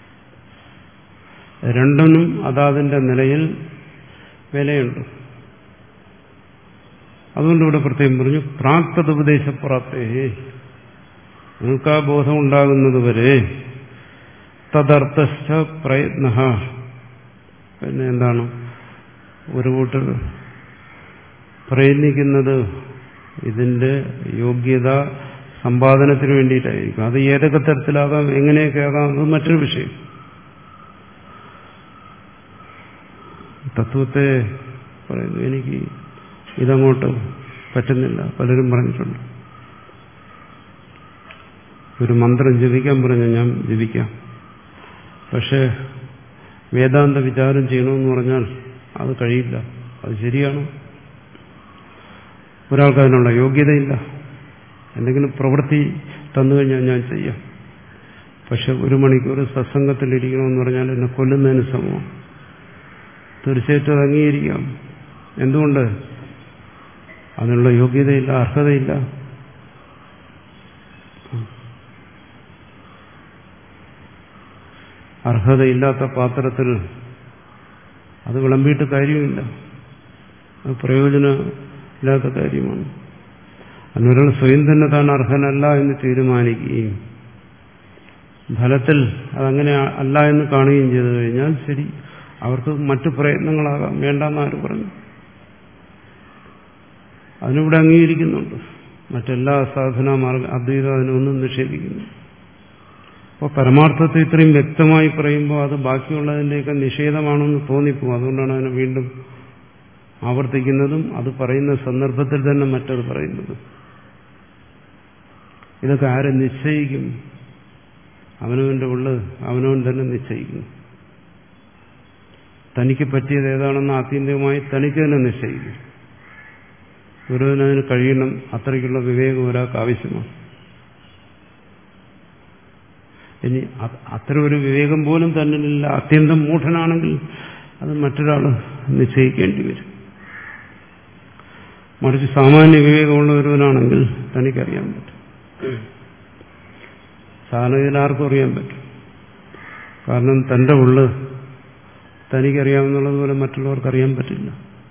Speaker 1: രണ്ടിനും അതാതിന്റെ നിലയിൽ വിലയുണ്ട്. അതുകൊണ്ട് ഇവിടെ പ്രത്യേകം പറഞ്ഞു പ്രാക്തദുപദേശപ്രാപ്തേ, നിങ്ങൾക്ക് ആ ബോധം ഉണ്ടാകുന്നത് വരെ തദർത്ഥശ്ച പ്രയത്ന. പിന്നെ എന്താണ് ഒരു കൂട്ടർ പ്രയത്നിക്കുന്നത് ഇതിന്റെ യോഗ്യത സമ്പാദനത്തിന് വേണ്ടിയിട്ടായിരിക്കും. അത് ഏതൊക്കെ തരത്തിലാകാം, എങ്ങനെയൊക്കെ ആകാം, അത് മറ്റൊരു വിഷയം. തത്വത്തെ പറയുന്നു, എനിക്ക് ഇതങ്ങോട്ട് പറ്റുന്നില്ല. പലരും പറഞ്ഞിട്ടുണ്ട്. ഒരു മന്ത്രം ജപിക്കാൻ പറഞ്ഞാൽ ഞാൻ ജപിക്കാം, പക്ഷെ വേദാന്ത വിചാരം ചെയ്യണമെന്ന് പറഞ്ഞാൽ അത് കഴിയില്ല. അത് ശരിയാണ്. ഒരാൾക്ക് അതിനുള്ള യോഗ്യതയില്ല. എന്തെങ്കിലും പ്രവൃത്തി തന്നു കഴിഞ്ഞാൽ ഞാൻ ചെയ്യാം, പക്ഷെ ഒരു മണിക്കൂർ സത്സംഗത്തിലിരിക്കണമെന്ന് പറഞ്ഞാൽ എന്നെ കൊല്ലുന്നതിന് സമമാണ്. തീർച്ചയായിട്ടും അത് അംഗീകരിക്കാം. എന്തുകൊണ്ട്? അതിനുള്ള യോഗ്യതയില്ല, അർഹതയില്ല. അർഹതയില്ലാത്ത പാത്രത്തിൽ അത് വിളമ്പിയിട്ട് കാര്യമില്ല. അത് പ്രയോജനമില്ലാത്ത കാര്യമാണ്. അതിനൊരാൾ സ്വയം തന്നെ താൻ അർഹനല്ല എന്ന് തീരുമാനിക്കുകയും ഫലത്തിൽ അതങ്ങനെ അല്ല എന്ന് കാണുകയും ചെയ്തു കഴിഞ്ഞാൽ ശരി, അവർക്ക് മറ്റു പ്രയത്നങ്ങളാകാം, വേണ്ടെന്ന് ആര് പറഞ്ഞു? അതിനിവിടെ അംഗീകരിക്കുന്നുണ്ട്. മറ്റെല്ലാ സാധനാ മാർഗ അദ്വൈതം അതിനൊന്നും നിഷേധിക്കുന്നു. അപ്പോൾ പരമാർത്ഥത്തെ ഇത്രയും വ്യക്തമായി പറയുമ്പോൾ അത് ബാക്കിയുള്ളതിൻ്റെയൊക്കെ നിഷേധമാണെന്ന് തോന്നിപ്പോകും. അതുകൊണ്ടാണ് അതിനെ വീണ്ടും ആവർത്തിക്കുന്നതും അത് പറയുന്ന സന്ദർഭത്തിൽ തന്നെ മറ്റത് പറയുന്നതും. ഇതൊക്കെ ആരെ നിശ്ചയിക്കും? അവനവന്റെ ഉള്ളിൽ അവനവൻ തന്നെ നിശ്ചയിക്കുന്നു. തനിക്ക് പറ്റിയത് ഏതാണെന്ന് ആത്യന്തികമായി തനിക്ക് തന്നെ നിശ്ചയിക്കും. ഗുരുവിനതിന് കഴിയണം. അത്രയ്ക്കുള്ള വിവേകം ഒരാൾക്ക് ആവശ്യമാണ്. ഇനി അത്ര ഒരു വിവേകം പോലും തന്നിലില്ല, അത്യന്തം മൂഢനാണെങ്കിൽ അത് മറ്റൊരാൾ നിശ്ചയിക്കേണ്ടി വരും. മറിച്ച് സാമാന്യ വിവേകമുള്ള ഒരുവനാണെങ്കിൽ തനിക്കറിയാൻ പറ്റും. സാധാരണ ആർക്കും അറിയാൻ പറ്റും. കാരണം തന്റെ ഉള്ള് തനിക്കറിയാവുന്നതുപോലെ മറ്റുള്ളവർക്ക് അറിയാൻ പറ്റില്ല.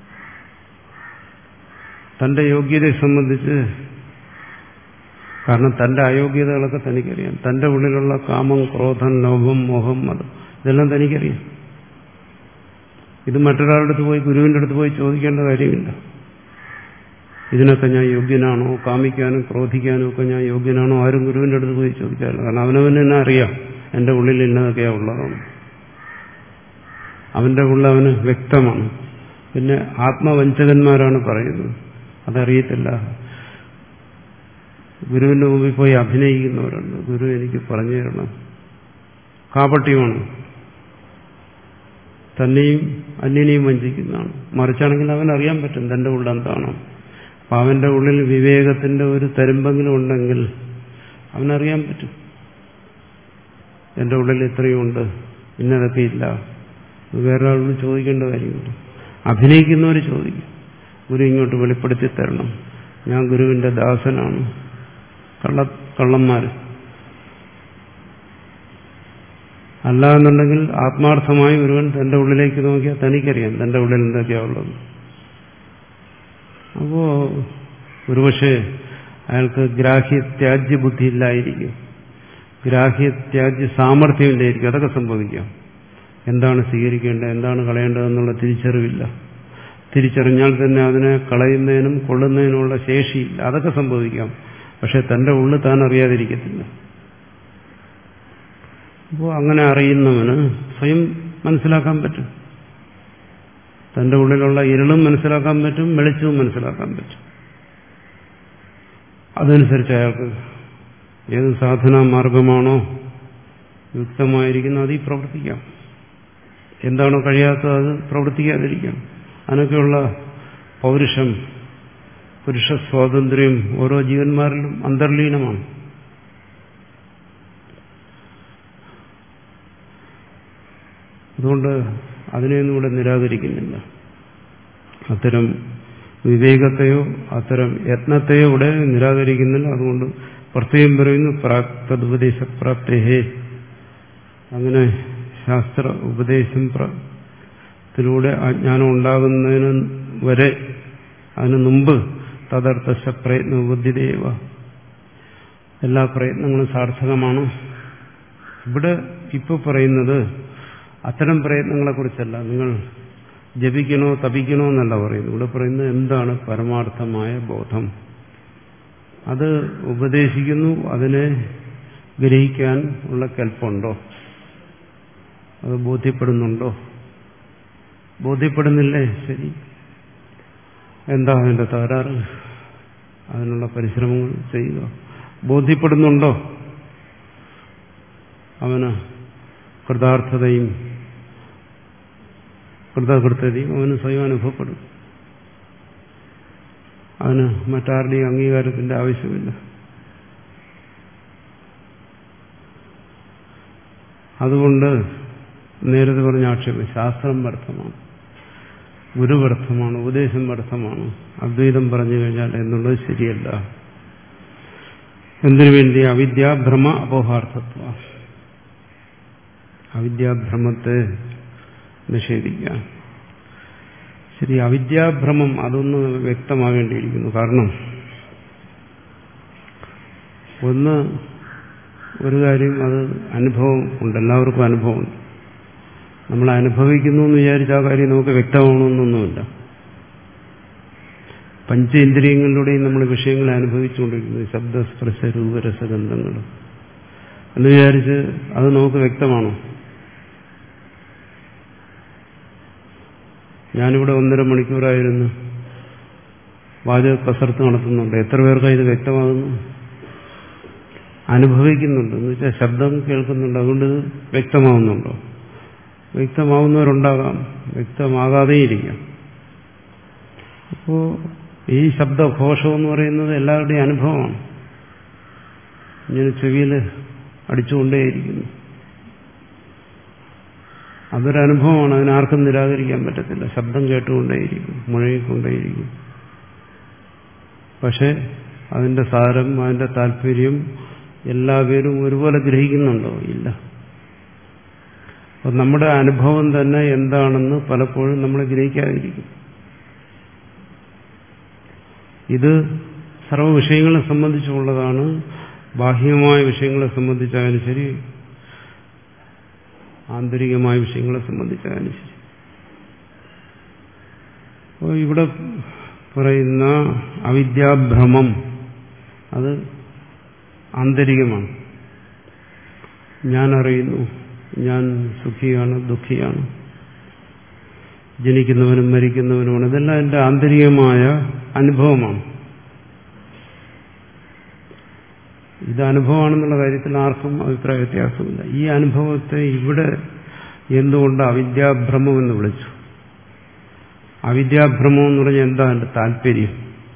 Speaker 1: തന്റെ യോഗ്യതയെ സംബന്ധിച്ച്, കാരണം തന്റെ അയോഗ്യതകളൊക്കെ തനിക്കറിയാം. തന്റെ ഉള്ളിലുള്ള കാമം, ക്രോധം, ലോഭം, മോഹം, മതം, ഇതെല്ലാം തനിക്കറിയാം. ഇത് മറ്റൊരാളുടെ അടുത്ത് പോയി, ഗുരുവിന്റെ അടുത്ത് പോയി ചോദിക്കേണ്ട കാര്യമില്ല. ഇതിനൊക്കെ ഞാൻ യോഗ്യനാണോ? കാമിക്കാനും ക്രോധിക്കാനും ഒക്കെ ഞാൻ യോഗ്യനാണോ? ആരും ഗുരുവിന്റെ അടുത്ത് പോയി ചോദിക്കാറില്ല. കാരണം അവനവന് തന്നെ അറിയാം എന്റെ ഉള്ളിൽ ഇന്നതൊക്കെയാ ഉള്ളതാണ്. അവന്റെ ഉള്ളിൽ അവന് വ്യക്തമാണ്. പിന്നെ ആത്മവഞ്ചകന്മാരാണ് പറയുന്നത്, അതറിയത്തില്ല. ഗുരുവിന്റെ മുമ്പിൽ പോയി അഭിനയിക്കുന്നവരുണ്ട്. ഗുരു എനിക്ക് പറഞ്ഞു തരണം. കാപട്യമാണ്, തന്നെയും അന്യനെയും വഞ്ചിക്കുന്നതാണ്. മറിച്ചാണെങ്കിൽ അവൻ അറിയാൻ പറ്റും തന്റെ ഉള്ളിൽ എന്താണോ. അപ്പം അവന്റെ ഉള്ളിൽ വിവേകത്തിന്റെ ഒരു തരുമ്പെങ്കിലും ഉണ്ടെങ്കിൽ അവനറിയാൻ പറ്റും എന്റെ ഉള്ളിൽ ഇത്രയുമുണ്ട്, ഇന്നതൊക്കെ ഇല്ല. വേറൊരാളോട് ചോദിക്കേണ്ട കാര്യമില്ല. അഭിനയിക്കുന്നവർ ചോദിക്കും, ഗുരു ഇങ്ങോട്ട് വെളിപ്പെടുത്തി തരണം, ഞാൻ ഗുരുവിന്റെ ദാസനാണ്. കള്ള കള്ളന്മാർ അല്ല എന്നുണ്ടെങ്കിൽ ആത്മാർത്ഥമായി ഒരുവൻ തന്റെ ഉള്ളിലേക്ക് നോക്കിയാൽ തനിക്കറിയാം തന്റെ ഉള്ളിൽ എന്തൊക്കെയാണുള്ളത്. അപ്പോ ഒരുപക്ഷെ അയാൾക്ക് ഗ്രാഹ്യത്യാജ്യ ബുദ്ധി ഇല്ലായിരിക്കും, ഗ്രാഹ്യത്യാജ്യ സാമർഥ്യം ഇല്ലായിരിക്കും. അതൊക്കെ സംഭവിക്കാം. എന്താണ് സ്വീകരിക്കേണ്ടത്, എന്താണ് കളയേണ്ടതെന്നുള്ള തിരിച്ചറിവില്ല. തിരിച്ചറിഞ്ഞാൽ തന്നെ അതിനെ കളയുന്നതിനും കൊള്ളുന്നതിനുമുള്ള ശേഷിയില്ല. അതൊക്കെ സംഭവിക്കാം. പക്ഷെ തന്റെ ഉള്ളിൽ താൻ അറിയാതിരിക്കത്തില്ല. അപ്പോൾ അങ്ങനെ അറിയുന്നവന് സ്വയം മനസ്സിലാക്കാൻ പറ്റും. തന്റെ ഉള്ളിലുള്ള ഇരുളും മനസ്സിലാക്കാൻ പറ്റും, വെളിച്ചവും മനസ്സിലാക്കാൻ പറ്റും. അതനുസരിച്ച് അയാൾക്ക് ഏത് സാധനാ മാർഗമാണോ യുക്തമായിരിക്കുന്നത് അതിൽ പ്രവർത്തിക്കാം. എന്താണോ കഴിയാത്തത് അത് പ്രവർത്തിക്കാതിരിക്കാം. അതിനൊക്കെയുള്ള പൗരുഷം, പുരുഷ സ്വാതന്ത്ര്യം ഓരോ ജീവന്മാരിലും അന്തർലീനമാണ്. അതുകൊണ്ട് അതിനെയൊന്നും ഇവിടെ നിരാകരിക്കുന്നില്ല. അത്തരം വിവേകത്തെയോ അത്തരം യത്നത്തെയോ ഇവിടെ നിരാകരിക്കുന്നില്ല. അതുകൊണ്ട് പ്രത്യേകം പറയുന്നു പ്രാപ്തോപദേശപ്രാപ്തേ. അങ്ങനെ ശാസ്ത്ര ഉപദേശം ത്തിലൂടെ അജ്ഞാനം ഉണ്ടാകുന്നതിന് വരെ അതിനു മുമ്പ് തദർത്ഥ പ്രയത്ന ബുദ്ധിദേവ, എല്ലാ പ്രയത്നങ്ങളും സാർത്ഥകമാണ്. ഇവിടെ ഇപ്പോൾ പറയുന്നത് അത്തരം പ്രയത്നങ്ങളെക്കുറിച്ചല്ല. നിങ്ങൾ ജപിക്കണോ തപിക്കണോ എന്നല്ല പറയുന്നു. ഇവിടെ പറയുന്നത് എന്താണ് പരമാർത്ഥമായ ബോധം. അത് ഉപദേശിക്കുന്നു. അതിനെ ഗ്രഹിക്കാൻ ഉള്ള കൽപ്പുണ്ടോ, അത് ബോധ്യപ്പെടുന്നുണ്ടോ? ബോധ്യപ്പെടുന്നില്ലേ, ശരി, എന്താ അതിന്റെ തകരാറ്? അതിനുള്ള പരിശ്രമങ്ങൾ ചെയ്യുക. ബോധ്യപ്പെടുന്നുണ്ടോ, അവന് കൃതാർത്ഥതയും കൃതകൃത്യതയും അവന് സ്വയം അനുഭവപ്പെടും. അവന് മറ്റാരുടെയും അംഗീകാരത്തിന്റെ ആവശ്യമില്ല. അതുകൊണ്ട് നേരത്തെ പറഞ്ഞ ആക്ഷേപം ശാസ്ത്രം വ്യർത്ഥമാണ്, ഗുരു വ്യർത്ഥമാണ്, ഉപദേശം വ്യർത്ഥമാണ്, അദ്വൈതം പറഞ്ഞു കഴിഞ്ഞാൽ എന്നുള്ളത് ശരിയല്ല. എന്തിനു വേണ്ടി? അവിദ്യാഭ്രമ അപോഹാർത്ഥത്വ, അവിദ്യാഭ്രമത്തെ നിഷേധിക്കാൻ. ശരി, അവിദ്യാഭ്രമം അതൊന്ന് വ്യക്തമാകേണ്ടിയിരിക്കുന്നു. കാരണം ഒന്ന് ഒരു കാര്യം, അത് അനുഭവം ഉണ്ട്, എല്ലാവർക്കും അനുഭവമുണ്ട്. നമ്മൾ അനുഭവിക്കുന്നു എന്ന് വിചാരിച്ച ആ കാര്യം നമുക്ക് വ്യക്തമാകണമെന്നൊന്നുമില്ല. പഞ്ചേന്ദ്രിയങ്ങളിലൂടെയും നമ്മൾ വിഷയങ്ങളെ അനുഭവിച്ചുകൊണ്ടിരിക്കുന്നത്, ശബ്ദസ്പർശ രൂപരസഗന്ധങ്ങൾ എന്ന് വിചാരിച്ച് അത് നമുക്ക് വ്യക്തമാണോ? ഞാനിവിടെ ഒന്നര മണിക്കൂറായിരുന്നു വാചക കസർത്ത് നടത്തുന്നുണ്ട്. എത്ര പേർക്കാണ് ഇത് വ്യക്തമാകുന്നു? അനുഭവിക്കുന്നുണ്ട് എന്ന് വെച്ചാൽ ശബ്ദം കേൾക്കുന്നുണ്ട്, അതുകൊണ്ട് ഇത് വ്യക്തമാവുന്നുണ്ടോ? വ്യക്തമാവുന്നവരുണ്ടാകാം, വ്യക്തമാകാതെയിരിക്കാം. അപ്പോൾ ഈ ശബ്ദഘോഷം എന്ന് പറയുന്നത് എല്ലാവരുടെയും അനുഭവമാണ്. ഇങ്ങനെ ചെവിയിൽ അടിച്ചുകൊണ്ടേയിരിക്കുന്നു, അതൊരനുഭവമാണ്. അതിനാർക്കും നിരാകരിക്കാൻ പറ്റത്തില്ല. ശബ്ദം കേട്ടുകൊണ്ടേയിരിക്കും, മുഴങ്ങിക്കൊണ്ടേയിരിക്കും. പക്ഷെ അതിന്റെ സാരം, അതിന്റെ താല്പര്യം എല്ലാവരും ഒരുപോലെ ഗ്രഹിക്കുന്നുണ്ടോ? ഇല്ല. അപ്പം നമ്മുടെ അനുഭവം തന്നെ എന്താണെന്ന് പലപ്പോഴും നമ്മൾ ഗ്രഹിക്കാതിരിക്കും. ഇത് സർവ്വ വിഷയങ്ങളെ സംബന്ധിച്ചുള്ളതാണ്. ബാഹ്യമായ വിഷയങ്ങളെ സംബന്ധിച്ചായാലും ശരി, ആന്തരികമായ വിഷയങ്ങളെ സംബന്ധിച്ചായാലും ശരി. അപ്പോൾ ഇവിടെ പറയുന്ന അവിദ്യാഭ്രമം അത് ആന്തരികമാണ്. ഞാൻ അറിയുന്നു, ഞാൻ സുഖിയാണ്, ദുഃഖിയാണ്, ജനിക്കുന്നവനും മരിക്കുന്നവനുമാണ്. ഇതെല്ലാം എൻ്റെ ആന്തരികമായ അനുഭവമാണ്. ഇത് അനുഭവമാണെന്നുള്ള കാര്യത്തിൽ ആർക്കും അഭിപ്രായ വ്യത്യാസമില്ല. ഈ അനുഭവത്തെ ഇവിടെ എന്തുകൊണ്ട് അവിദ്യാഭ്രമം എന്ന് വിളിച്ചു? അവിദ്യാഭ്രമം എന്ന് പറഞ്ഞാൽ എന്താ അതിന്റെ താല്പര്യം?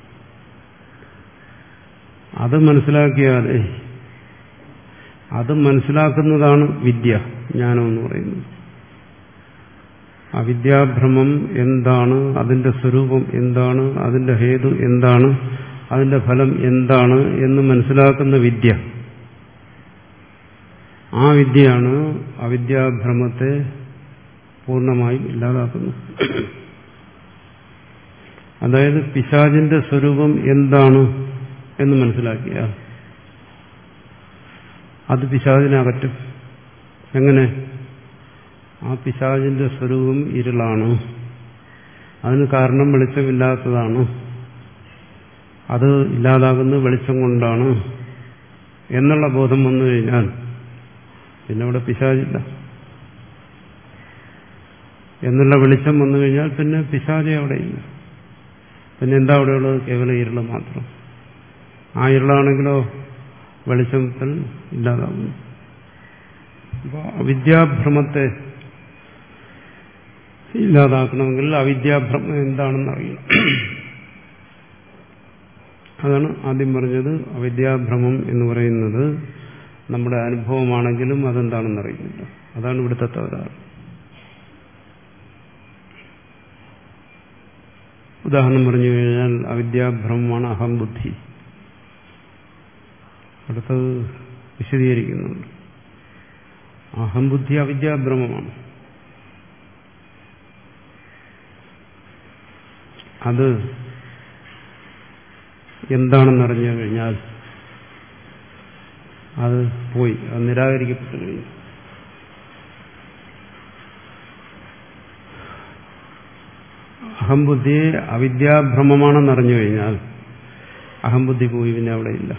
Speaker 1: അത് മനസ്സിലാക്കിയാലേ, അത് മനസ്സിലാക്കുന്നതാണ് വിദ്യ, ജ്ഞാനം എന്ന് പറയുന്നത്. അവിദ്യാഭ്രമം എന്താണ്, അതിന്റെ സ്വരൂപം എന്താണ്, അതിന്റെ ഹേതു എന്താണ്, അതിന്റെ ഫലം എന്താണ് എന്ന് മനസ്സിലാക്കുന്ന വിദ്യ. ആ വിദ്യയാണ് അവിദ്യാഭ്രമത്തെ പൂർണ്ണമായും ഇല്ലാതാക്കുന്നത്. അതായത് പിശാചിന്റെ സ്വരൂപം എന്താണ് എന്ന് മനസ്സിലാക്കിയ അത് പിശാചിനെ അകറ്റും. എങ്ങനെ? ആ പിശാചിന്റെ സ്വരൂപം ഇരുളാണ്, അതിന് കാരണം വെളിച്ചമില്ലാത്തതാണ്, അത് ഇല്ലാതാകുന്നത് വെളിച്ചം കൊണ്ടാണ് എന്നുള്ള ബോധം വന്നു കഴിഞ്ഞാൽ പിന്നെ അവിടെ പിശാചില്ല. എന്നുള്ള വെളിച്ചം വന്നു കഴിഞ്ഞാൽ പിന്നെ പിശാചെ അവിടെയില്ല. പിന്നെ എന്താ അവിടെയുള്ളത്? കേവലം ഇരുള് മാത്രം. ആ ഇരുളാണെങ്കിലോ വെളിച്ചത്തിൽ ഇല്ലാതാകുന്നു. അപ്പോൾ അവിദ്യാഭ്രമത്തെ ഇല്ലാതാക്കണമെങ്കിൽ അവിദ്യാഭ്രമം എന്താണെന്ന് അറിയണം. അതാണ് ആദ്യം പറഞ്ഞത്. അവിദ്യാഭ്രമം എന്ന് പറയുന്നത് നമ്മുടെ അനുഭവമാണെങ്കിലും അതെന്താണെന്ന് അറിയുന്നില്ല. അതാണ് ഇവിടുത്തെ തകരാറ്. ഉദാഹരണം പറഞ്ഞു കഴിഞ്ഞാൽ അവിദ്യാഭ്രമമാണ് അഹംബുദ്ധി. അടുത്തത് വിശദീകരിക്കുന്നുണ്ട്. അഹംബുദ്ധി അവിദ്യാഭ്രമമാണ്. അത് എന്താണെന്നറിഞ്ഞു കഴിഞ്ഞാൽ അത് പോയി, അത് നിരാകരിക്കപ്പെട്ടു കഴിഞ്ഞു. അഹംബുദ്ധിയെ അവിദ്യാഭ്രമമാണെന്നറിഞ്ഞു കഴിഞ്ഞാൽ അഹംബുദ്ധി പോയി, പിന്നെ അവിടെ ഇല്ല.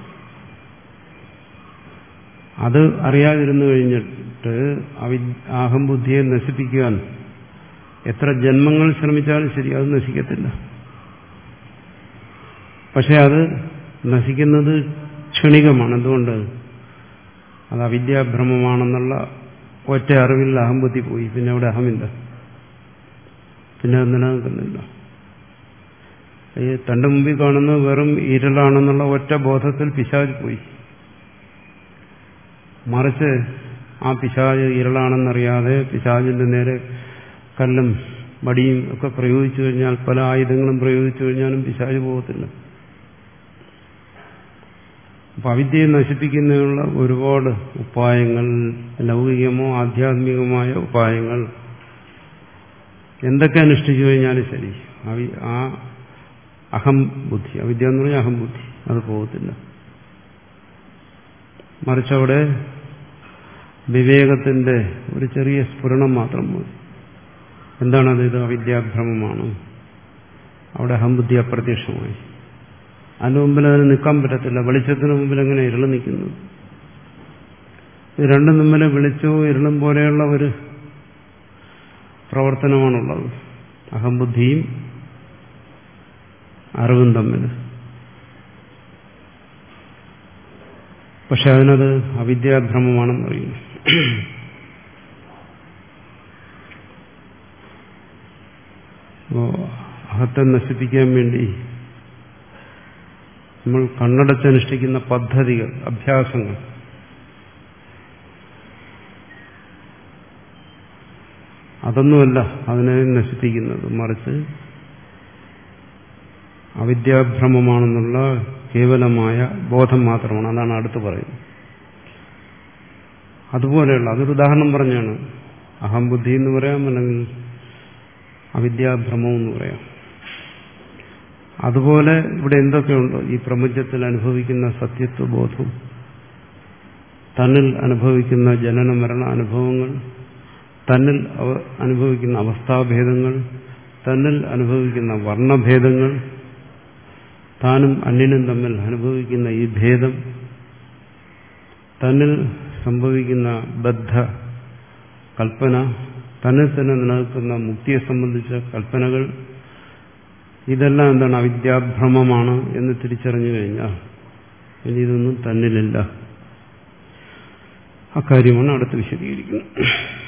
Speaker 1: അത് അറിയാതിരുന്നു കഴിഞ്ഞിട്ട് അഹംബുദ്ധിയെ നശിപ്പിക്കുവാൻ എത്ര ജന്മങ്ങൾ ശ്രമിച്ചാലും ശരി, അത് നശിക്കത്തില്ല. പക്ഷെ അത് നശിക്കുന്നത് ക്ഷണികമാണ്. എന്തുകൊണ്ട്? അത് അവിദ്യാഭ്രമമാണെന്നുള്ള ഒറ്റ അറിവിൽ അഹംബുദ്ധി പോയി, പിന്നെ അവിടെ അഹമില്ല, പിന്നെ അത് നിലനിൽക്കുന്നില്ല. ഈ തന്റെ മുമ്പിൽ കാണുന്നത് വെറും ഇരുളാണെന്നുള്ള ഒറ്റ ബോധത്തിൽ പിശാച് പോയി. മറിച്ച് ആ പിശാച് ഇരുളാണെന്നറിയാതെ പിശാചിന്റെ നേരെ കല്ലും വടിയും ഒക്കെ പ്രയോഗിച്ചു കഴിഞ്ഞാൽ, പല ആയുധങ്ങളും പ്രയോഗിച്ചു കഴിഞ്ഞാലും പിശാച് പോകത്തില്ല. അപ്പൊ അവിദ്യയെ നശിപ്പിക്കുന്നതിനുള്ള ഒരുപാട് ഉപായങ്ങൾ, ലൗകികമോ ആധ്യാത്മികമായ ഉപായങ്ങൾ എന്തൊക്കെ അനുഷ്ഠിച്ചു കഴിഞ്ഞാലും ശരി, ആ അഹം ബുദ്ധി, അവിദ്യ എന്ന് പറഞ്ഞാൽ അഹംബുദ്ധി, അത് പോകത്തില്ല. മറിച്ചവിടെ വിവേകത്തിന്റെ ഒരു ചെറിയ സ്ഫുരണം മാത്രം മതി. എന്താണത്? ഇത് അവിദ്യാഭ്രമമാണ്. അവിടെ അഹംബുദ്ധി അപ്രത്യക്ഷമായി. അതിന് മുമ്പിൽ അതിന് നിൽക്കാൻ പറ്റത്തില്ല. വെളിച്ചത്തിന് മുമ്പിൽ എങ്ങനെ ഇരുള് നിൽക്കുന്നു? ഇത് രണ്ടും തമ്മിൽ വെളിച്ചവും ഇരുളും പോലെയുള്ള ഒരു പ്രവർത്തനമാണുള്ളത്. അഹംബുദ്ധിയും അറിവും തമ്മിൽ. പക്ഷെ അതിനത് അവിദ്യാഭ്രമമാണെന്നറിയുന്നു. അപ്പോ അഹത്തെ നശിപ്പിക്കാൻ വേണ്ടി നമ്മൾ കണ്ണടച്ചനുഷ്ഠിക്കുന്ന പദ്ധതികൾ, അഭ്യാസങ്ങൾ, അതൊന്നുമല്ല അതിനെ നശിപ്പിക്കുന്നത്. മറിച്ച് അവിദ്യാഭ്രമമാണെന്നുള്ള കേവലമായ ബോധം മാത്രമാണ്. അതാണ് അടുത്ത് പറയുന്നത്. അതുപോലെയുള്ള, അതൊരു ഉദാഹരണം പറഞ്ഞാണ്. അഹംബുദ്ധി എന്ന് പറയാം, അല്ലെങ്കിൽ അവിദ്യാഭ്രമം എന്ന് പറയാം. അതുപോലെ ഇവിടെ എന്തൊക്കെയുണ്ട്? ഈ പ്രപഞ്ചത്തിൽ അനുഭവിക്കുന്ന സത്യത്വ ബോധം, തന്നിൽ അനുഭവിക്കുന്ന ജനന മരണ അനുഭവങ്ങൾ, തന്നിൽ അനുഭവിക്കുന്ന അവസ്ഥാഭേദങ്ങൾ, തന്നിൽ അനുഭവിക്കുന്ന വർണ്ണഭേദങ്ങൾ, താനും അന്യനും തമ്മിൽ അനുഭവിക്കുന്ന ഈ ഭേദം, തന്നിൽ സംഭവിക്കുന്ന ബദ്ധ കൽപ്പന, തന്നിൽ തന്നെ നിലനിൽക്കുന്ന മുക്തിയെ സംബന്ധിച്ച കൽപ്പനകൾ, ഇതെല്ലാം എന്താണ്? അവിദ്യാഭ്രമമാണ് എന്ന് തിരിച്ചറിഞ്ഞു കഴിഞ്ഞാൽ ഇനി ഇതൊന്നും തന്നിലില്ല. അക്കാര്യമാണ് അടുത്ത് വിശദീകരിക്കുന്നത്.